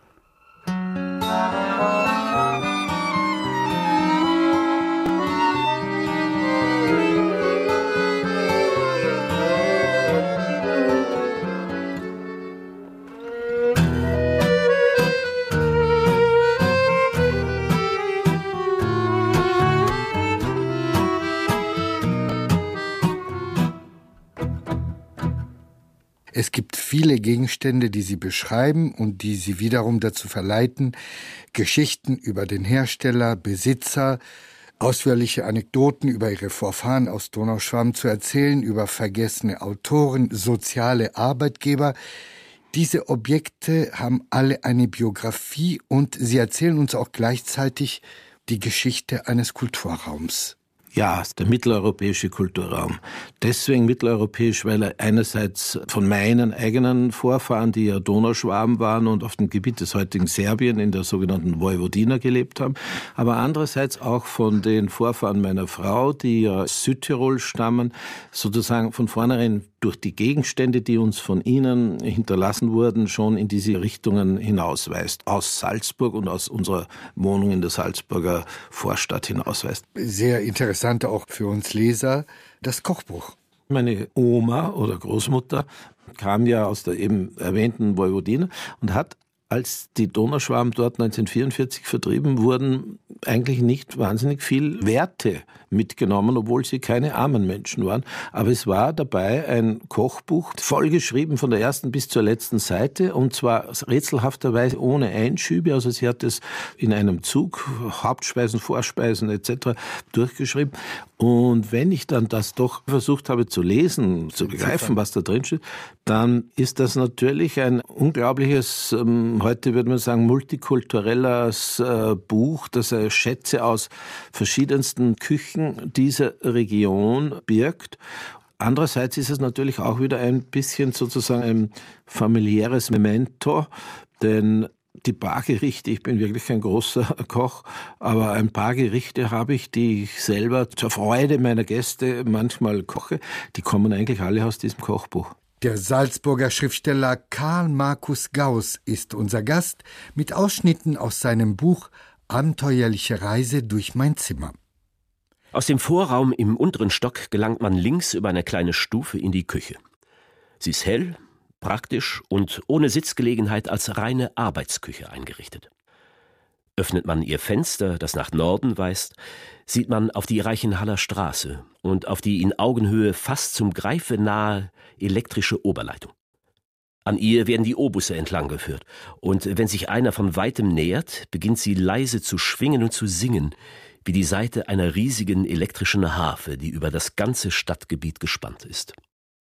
Es gibt viele Gegenstände, die Sie beschreiben und die Sie wiederum dazu verleiten, Geschichten über den Hersteller, Besitzer, ausführliche Anekdoten über ihre Vorfahren aus Donauschwaben zu erzählen, über vergessene Autoren, soziale Arbeitgeber. Diese Objekte haben alle eine Biografie und sie erzählen uns auch gleichzeitig die Geschichte eines Kulturraums. Ja, der mitteleuropäische Kulturraum. Deswegen mitteleuropäisch, weil er einerseits von meinen eigenen Vorfahren, die ja Donauschwaben waren und auf dem Gebiet des heutigen Serbien in der sogenannten Vojvodina gelebt haben, aber andererseits auch von den Vorfahren meiner Frau, die ja aus Südtirol stammen, sozusagen von vornherein durch die Gegenstände, die uns von ihnen hinterlassen wurden, schon in diese Richtungen hinausweist. Aus Salzburg und aus unserer Wohnung in der Salzburger Vorstadt hinausweist. Sehr interessant auch für uns Leser, das Kochbuch. Meine Oma oder Großmutter kam ja aus der eben erwähnten Vojvodina und hat, als die Donauschwaben dort 1944 vertrieben wurden, eigentlich nicht wahnsinnig viel Werte mitgenommen, obwohl sie keine armen Menschen waren. Aber es war dabei ein Kochbuch, vollgeschrieben von der ersten bis zur letzten Seite, und zwar rätselhafterweise ohne Einschübe. Also sie hat es in einem Zug, Hauptspeisen, Vorspeisen etc. durchgeschrieben. Und wenn ich dann das doch versucht habe zu lesen, zu begreifen, was da drin steht, dann ist das natürlich ein unglaubliches, heute würde man sagen, multikulturelles Buch, das Schätze aus verschiedensten Küchen dieser Region birgt. Andererseits ist es natürlich auch wieder ein bisschen sozusagen ein familiäres Memento, denn die paar Gerichte, ich bin wirklich kein großer Koch, aber ein paar Gerichte habe ich, die ich selber zur Freude meiner Gäste manchmal koche, die kommen eigentlich alle aus diesem Kochbuch. Der Salzburger Schriftsteller Karl Markus Gauß ist unser Gast mit Ausschnitten aus seinem Buch Abenteuerliche Reise durch mein Zimmer. Aus dem Vorraum im unteren Stock gelangt man links über eine kleine Stufe in die Küche. Sie ist hell, praktisch und ohne Sitzgelegenheit als reine Arbeitsküche eingerichtet. Öffnet man ihr Fenster, das nach Norden weist, sieht man auf die Reichenhaller Straße und auf die in Augenhöhe fast zum Greife nahe elektrische Oberleitung. An ihr werden die Obusse entlang geführt, und wenn sich einer von weitem nähert, beginnt sie leise zu schwingen und zu singen, wie die Saite einer riesigen elektrischen Harfe, die über das ganze Stadtgebiet gespannt ist.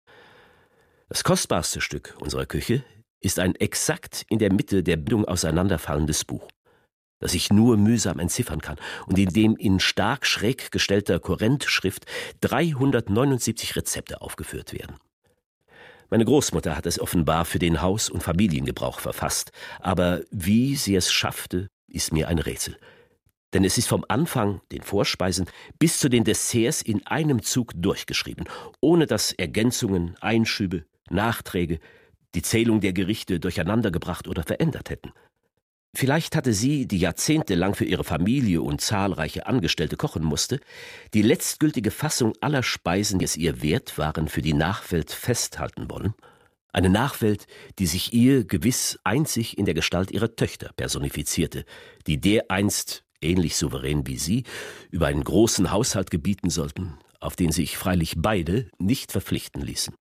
Das kostbarste Stück unserer Küche ist ein exakt in der Mitte der Bildung auseinanderfallendes Buch, das ich nur mühsam entziffern kann und in dem in stark schräg gestellter Kurrentschrift 379 Rezepte aufgeführt werden. Meine Großmutter hat es offenbar für den Haus- und Familiengebrauch verfasst, aber wie sie es schaffte, ist mir ein Rätsel. Denn es ist vom Anfang, den Vorspeisen, bis zu den Desserts in einem Zug durchgeschrieben, ohne dass Ergänzungen, Einschübe, Nachträge, die Zählung der Gerichte durcheinandergebracht oder verändert hätten. Vielleicht hatte sie, die jahrzehntelang für ihre Familie und zahlreiche Angestellte kochen musste, die letztgültige Fassung aller Speisen, die es ihr wert waren, für die Nachwelt festhalten wollen. Eine Nachwelt, die sich ihr gewiss einzig in der Gestalt ihrer Töchter personifizierte, die dereinst, ähnlich souverän wie sie, über einen großen Haushalt gebieten sollten, auf den sich freilich beide nicht verpflichten ließen.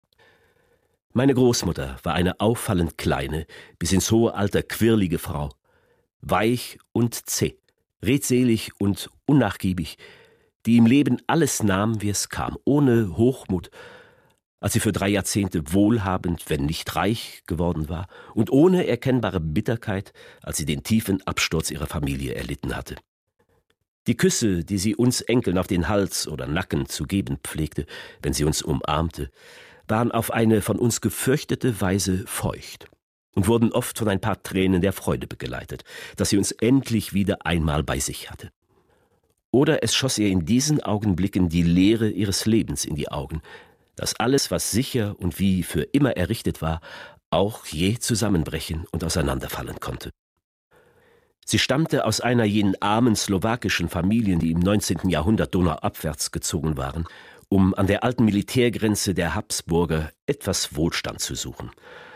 Meine Großmutter war eine auffallend kleine, bis ins hohe Alter quirlige Frau, weich und zäh, redselig und unnachgiebig, die im Leben alles nahm, wie es kam, ohne Hochmut, als sie für 3 Jahrzehnte wohlhabend, wenn nicht reich geworden war, und ohne erkennbare Bitterkeit, als sie den tiefen Absturz ihrer Familie erlitten hatte. Die Küsse, die sie uns Enkeln auf den Hals oder Nacken zu geben pflegte, wenn sie uns umarmte, waren auf eine von uns gefürchtete Weise feucht und wurden oft von ein paar Tränen der Freude begleitet, dass sie uns endlich wieder einmal bei sich hatte. Oder es schoss ihr in diesen Augenblicken die Leere ihres Lebens in die Augen, dass alles, was sicher und wie für immer errichtet war, auch je zusammenbrechen und auseinanderfallen konnte. Sie stammte aus einer jenen armen slowakischen Familien, die im 19. Jahrhundert donauabwärts gezogen waren, um an der alten Militärgrenze der Habsburger etwas Wohlstand zu suchen.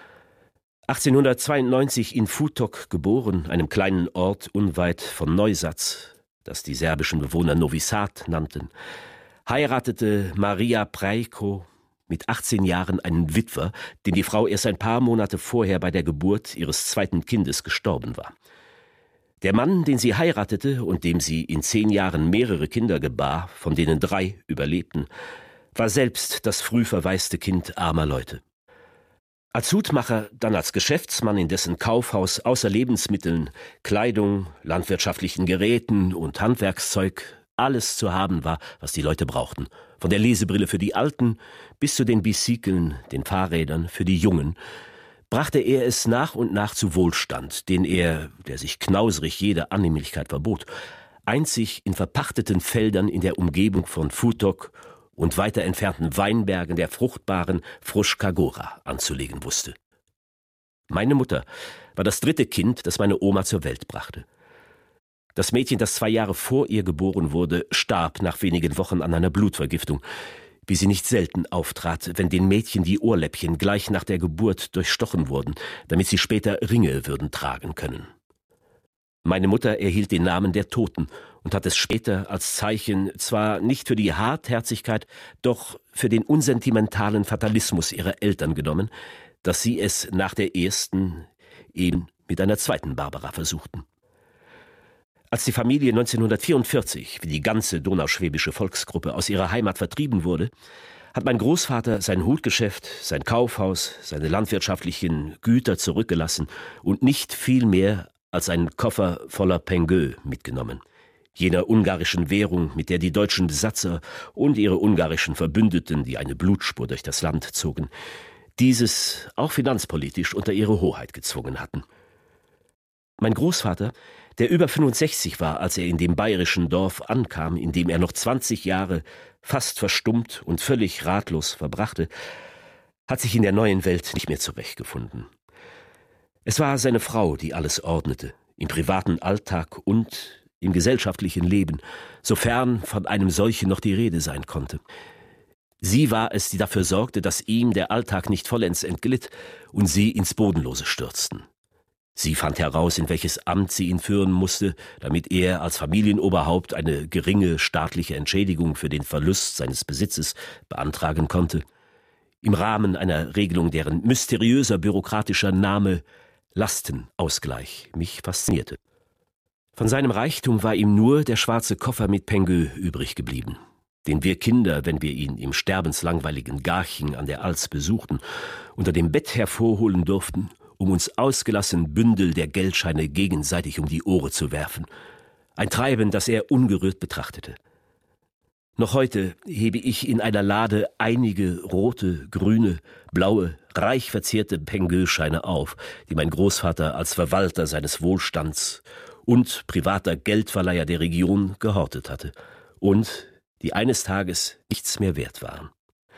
1892 in Futok geboren, einem kleinen Ort unweit von Neusatz, das die serbischen Bewohner Novi Sad nannten, heiratete Maria Prejko mit 18 Jahren einen Witwer, den die Frau erst ein paar Monate vorher bei der Geburt ihres 2. Kindes gestorben war. Der Mann, den sie heiratete und dem sie in 10 Jahren mehrere Kinder gebar, von denen 3 überlebten, war selbst das früh verwaiste Kind armer Leute. Als Hutmacher, dann als Geschäftsmann in dessen Kaufhaus außer Lebensmitteln, Kleidung, landwirtschaftlichen Geräten und Handwerkszeug alles zu haben war, was die Leute brauchten, von der Lesebrille für die Alten bis zu den Bicykeln, den Fahrrädern für die Jungen, brachte er es nach und nach zu Wohlstand, den er, der sich knausrig jede Annehmlichkeit verbot, einzig in verpachteten Feldern in der Umgebung von Futok und weiter entfernten Weinbergen der fruchtbaren Fruška Gora anzulegen wusste. Meine Mutter war das 3. Kind, das meine Oma zur Welt brachte. Das Mädchen, das 2 Jahre vor ihr geboren wurde, starb nach wenigen Wochen an einer Blutvergiftung, wie sie nicht selten auftrat, wenn den Mädchen die Ohrläppchen gleich nach der Geburt durchstochen wurden, damit sie später Ringe würden tragen können. Meine Mutter erhielt den Namen der Toten und hat es später als Zeichen zwar nicht für die Hartherzigkeit, doch für den unsentimentalen Fatalismus ihrer Eltern genommen, dass sie es nach der ersten eben mit einer 2. Barbara versuchten. Als die Familie 1944, wie die ganze donauschwäbische Volksgruppe, aus ihrer Heimat vertrieben wurde, hat mein Großvater sein Hutgeschäft, sein Kaufhaus, seine landwirtschaftlichen Güter zurückgelassen und nicht viel mehr als einen Koffer voller Pengő mitgenommen, jener ungarischen Währung, mit der die deutschen Besatzer und ihre ungarischen Verbündeten, die eine Blutspur durch das Land zogen, dieses auch finanzpolitisch unter ihre Hoheit gezwungen hatten. Mein Großvater, der über 65 war, als er in dem bayerischen Dorf ankam, in dem er noch 20 Jahre fast verstummt und völlig ratlos verbrachte, hat sich in der neuen Welt nicht mehr zurechtgefunden. Es war seine Frau, die alles ordnete, im privaten Alltag und im gesellschaftlichen Leben, sofern von einem solchen noch die Rede sein konnte. Sie war es, die dafür sorgte, dass ihm der Alltag nicht vollends entglitt und sie ins Bodenlose stürzten. Sie fand heraus, in welches Amt sie ihn führen musste, damit er als Familienoberhaupt eine geringe staatliche Entschädigung für den Verlust seines Besitzes beantragen konnte. Im Rahmen einer Regelung, deren mysteriöser bürokratischer Name Lastenausgleich mich faszinierte. Von seinem Reichtum war ihm nur der schwarze Koffer mit Pengü übrig geblieben, den wir Kinder, wenn wir ihn im sterbenslangweiligen Garching an der Alz besuchten, unter dem Bett hervorholen durften, um uns ausgelassen Bündel der Geldscheine gegenseitig um die Ohren zu werfen. Ein Treiben, das er ungerührt betrachtete. Noch heute hebe ich in einer Lade einige rote, grüne, blaue, reich verzierte Pengü-Scheine auf, die mein Großvater als Verwalter seines Wohlstands und privater Geldverleiher der Region gehortet hatte und die eines Tages nichts mehr wert waren.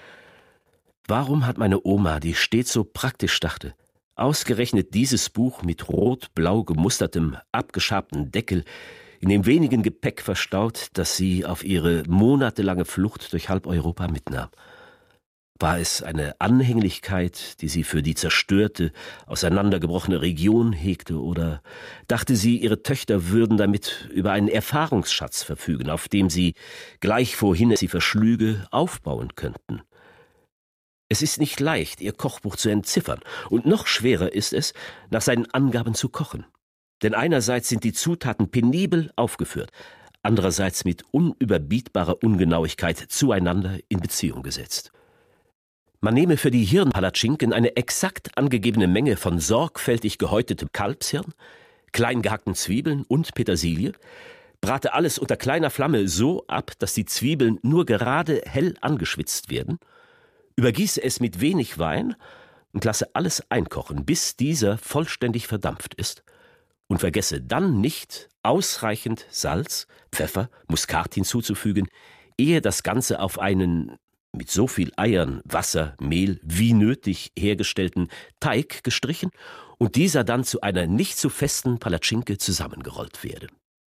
Warum hat meine Oma, die stets so praktisch dachte, ausgerechnet dieses Buch mit rot-blau gemustertem, abgeschabten Deckel in dem wenigen Gepäck verstaut, das sie auf ihre monatelange Flucht durch halb Europa mitnahm? War es eine Anhänglichkeit, die sie für die zerstörte, auseinandergebrochene Region hegte, oder dachte sie, ihre Töchter würden damit über einen Erfahrungsschatz verfügen, auf dem sie, gleich wohin es sie verschlüge, aufbauen könnten? Es ist nicht leicht, ihr Kochbuch zu entziffern, und noch schwerer ist es, nach seinen Angaben zu kochen. Denn einerseits sind die Zutaten penibel aufgeführt, andererseits mit unüberbietbarer Ungenauigkeit zueinander in Beziehung gesetzt. Man nehme für die Hirnpalatschinken eine exakt angegebene Menge von sorgfältig gehäutetem Kalbshirn, klein gehackten Zwiebeln und Petersilie, brate alles unter kleiner Flamme so ab, dass die Zwiebeln nur gerade hell angeschwitzt werden, übergieße es mit wenig Wein und lasse alles einkochen, bis dieser vollständig verdampft ist, und vergesse dann nicht, ausreichend Salz, Pfeffer, Muskat hinzuzufügen, ehe das Ganze auf einen mit so viel Eiern, Wasser, Mehl wie nötig hergestellten Teig gestrichen und dieser dann zu einer nicht zu festen Palatschinke zusammengerollt werde.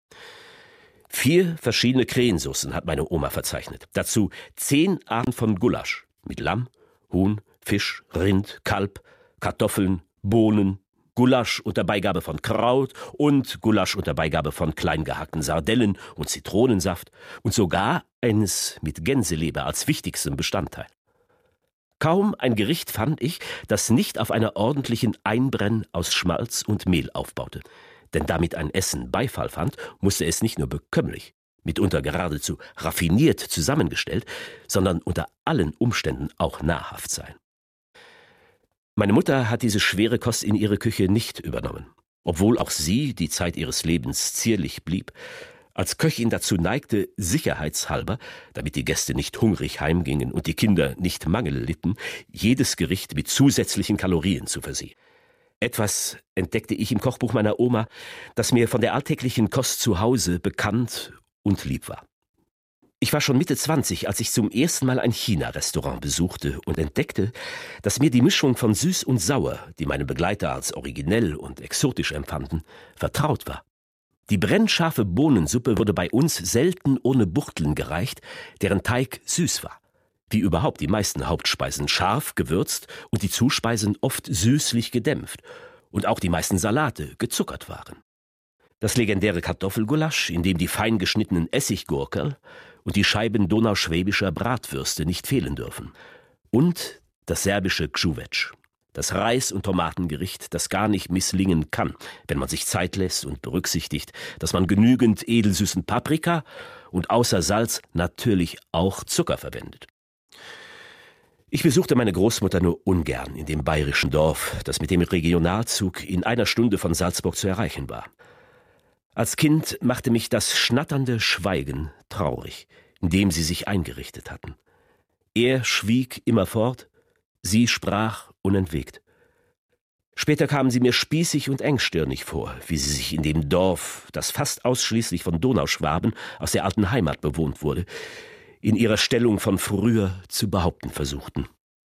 4 verschiedene Krähensoßen hat meine Oma verzeichnet. Dazu 10 Arten von Gulasch mit Lamm, Huhn, Fisch, Rind, Kalb, Kartoffeln, Bohnen, Gulasch unter Beigabe von Kraut und Gulasch unter Beigabe von klein gehackten Sardellen und Zitronensaft und sogar eines mit Gänseleber als wichtigstem Bestandteil. Kaum ein Gericht fand ich, das nicht auf einer ordentlichen Einbrenn aus Schmalz und Mehl aufbaute. Denn damit ein Essen Beifall fand, musste es nicht nur bekömmlich, mitunter geradezu raffiniert zusammengestellt, sondern unter allen Umständen auch nahrhaft sein. Meine Mutter hat diese schwere Kost in ihre Küche nicht übernommen, obwohl auch sie, die Zeit ihres Lebens zierlich blieb, als Köchin dazu neigte, sicherheitshalber, damit die Gäste nicht hungrig heimgingen und die Kinder nicht Mangel litten, jedes Gericht mit zusätzlichen Kalorien zu versehen. Etwas entdeckte ich im Kochbuch meiner Oma, das mir von der alltäglichen Kost zu Hause bekannt und lieb war. Ich war schon Mitte 20, als ich zum ersten Mal ein China-Restaurant besuchte und entdeckte, dass mir die Mischung von süß und sauer, die meine Begleiter als originell und exotisch empfanden, vertraut war. Die brennscharfe Bohnensuppe wurde bei uns selten ohne Buchteln gereicht, deren Teig süß war. Wie überhaupt die meisten Hauptspeisen scharf gewürzt und die Zuspeisen oft süßlich gedämpft und auch die meisten Salate gezuckert waren. Das legendäre Kartoffelgulasch, in dem die fein geschnittenen Essiggurkerl und die Scheiben donauschwäbischer Bratwürste nicht fehlen dürfen. Und das serbische Gžuveč, das Reis- und Tomatengericht, das gar nicht misslingen kann, wenn man sich Zeit lässt und berücksichtigt, dass man genügend edelsüßen Paprika und außer Salz natürlich auch Zucker verwendet. Ich besuchte meine Großmutter nur ungern in dem bayerischen Dorf, das mit dem Regionalzug in einer Stunde von Salzburg zu erreichen war. Als Kind machte mich das schnatternde Schweigen traurig, in dem sie sich eingerichtet hatten. Er schwieg immerfort, sie sprach unentwegt. Später kamen sie mir spießig und engstirnig vor, wie sie sich in dem Dorf, das fast ausschließlich von Donauschwaben aus der alten Heimat bewohnt wurde, in ihrer Stellung von früher zu behaupten versuchten.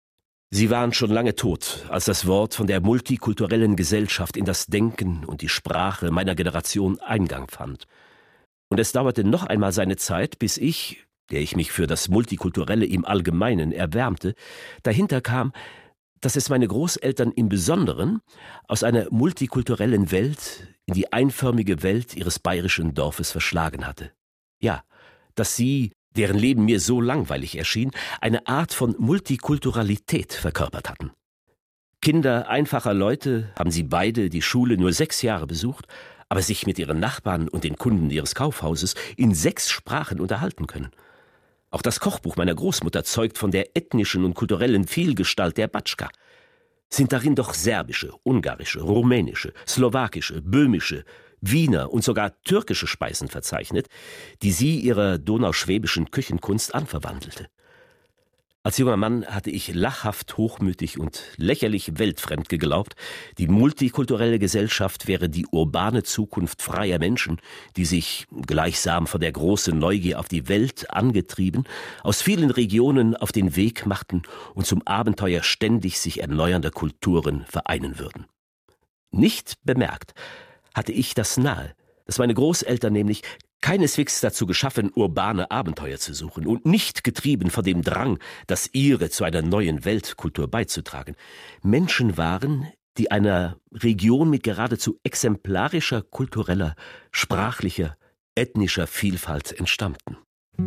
Sie waren schon lange tot, als das Wort von der multikulturellen Gesellschaft in das Denken und die Sprache meiner Generation Eingang fand. Und es dauerte noch einmal seine Zeit, bis ich, der ich mich für das Multikulturelle im Allgemeinen erwärmte, dahinter kam, dass es meine Großeltern im Besonderen aus einer multikulturellen Welt in die einförmige Welt ihres bayerischen Dorfes verschlagen hatte. Ja, dass sie, deren Leben mir so langweilig erschien, eine Art von Multikulturalität verkörpert hatten. Kinder einfacher Leute haben sie beide die Schule nur 6 Jahre besucht, aber sich mit ihren Nachbarn und den Kunden ihres Kaufhauses in 6 Sprachen unterhalten können. Auch das Kochbuch meiner Großmutter zeugt von der ethnischen und kulturellen Vielgestalt der Batschka. Sind darin doch serbische, ungarische, rumänische, slowakische, böhmische, Wiener und sogar türkische Speisen verzeichnet, die sie ihrer donauschwäbischen Küchenkunst anverwandelte. Als junger Mann hatte ich lachhaft, hochmütig und lächerlich weltfremd geglaubt, die multikulturelle Gesellschaft wäre die urbane Zukunft freier Menschen, die sich, gleichsam von der großen Neugier auf die Welt angetrieben, aus vielen Regionen auf den Weg machten und zum Abenteuer ständig sich erneuernder Kulturen vereinen würden. Nicht bemerkt hatte ich das nahe, dass meine Großeltern nämlich keineswegs dazu geschaffen, urbane Abenteuer zu suchen und nicht getrieben von dem Drang, das ihre zu einer neuen Weltkultur beizutragen, Menschen waren, die einer Region mit geradezu exemplarischer kultureller, sprachlicher, ethnischer Vielfalt entstammten.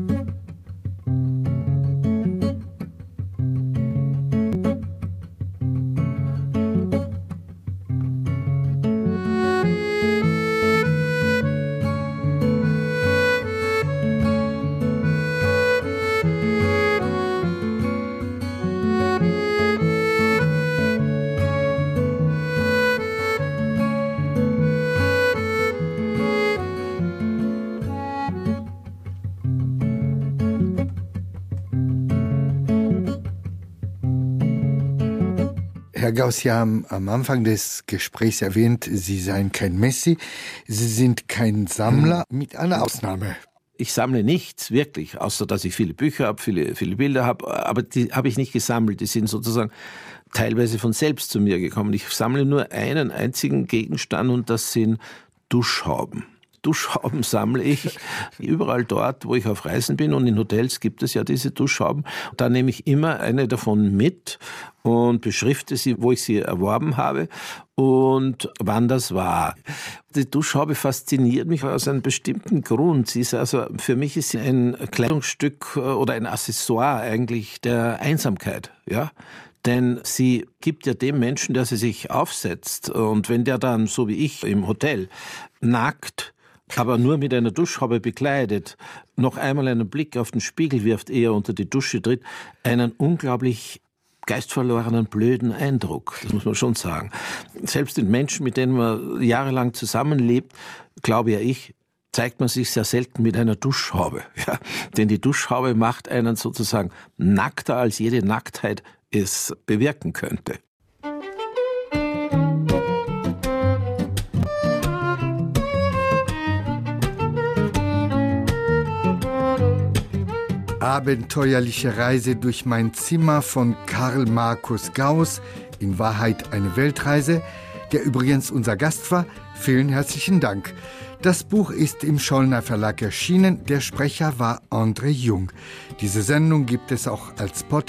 Herr Gauss, Sie haben am Anfang des Gesprächs erwähnt, Sie seien kein Messi, Sie sind kein Sammler, mit einer Ausnahme. Ich sammle nichts, wirklich, außer dass ich viele Bücher habe, viele Bilder habe, aber die habe ich nicht gesammelt. Die sind sozusagen teilweise von selbst zu mir gekommen. Ich sammle nur einen einzigen Gegenstand und das sind Duschhauben. Duschhauben sammle ich überall dort, wo ich auf Reisen bin, und in Hotels gibt es ja diese Duschhauben. Da nehme ich immer eine davon mit und beschrifte sie, wo ich sie erworben habe und wann das war. Die Duschhaube fasziniert mich aus einem bestimmten Grund. Sie ist also, für mich ist sie ein Kleidungsstück oder ein Accessoire eigentlich der Einsamkeit, ja. Denn sie gibt ja dem Menschen, der sie sich aufsetzt, und wenn der dann, so wie ich, im Hotel, nackt, aber nur mit einer Duschhaube bekleidet, noch einmal einen Blick auf den Spiegel wirft, ehe er unter die Dusche tritt, einen unglaublich geistverlorenen, blöden Eindruck. Das muss man schon sagen. Selbst den Menschen, mit denen man jahrelang zusammenlebt, glaube ja ich, zeigt man sich sehr selten mit einer Duschhaube. Ja? Denn die Duschhaube macht einen sozusagen nackter, als jede Nacktheit es bewirken könnte. Abenteuerliche Reise durch mein Zimmer von Karl Markus Gauss, in Wahrheit eine Weltreise, der übrigens unser Gast war. Vielen herzlichen Dank. Das Buch ist im Schollner Verlag erschienen. Der Sprecher war André Jung. Diese Sendung gibt es auch als Podcast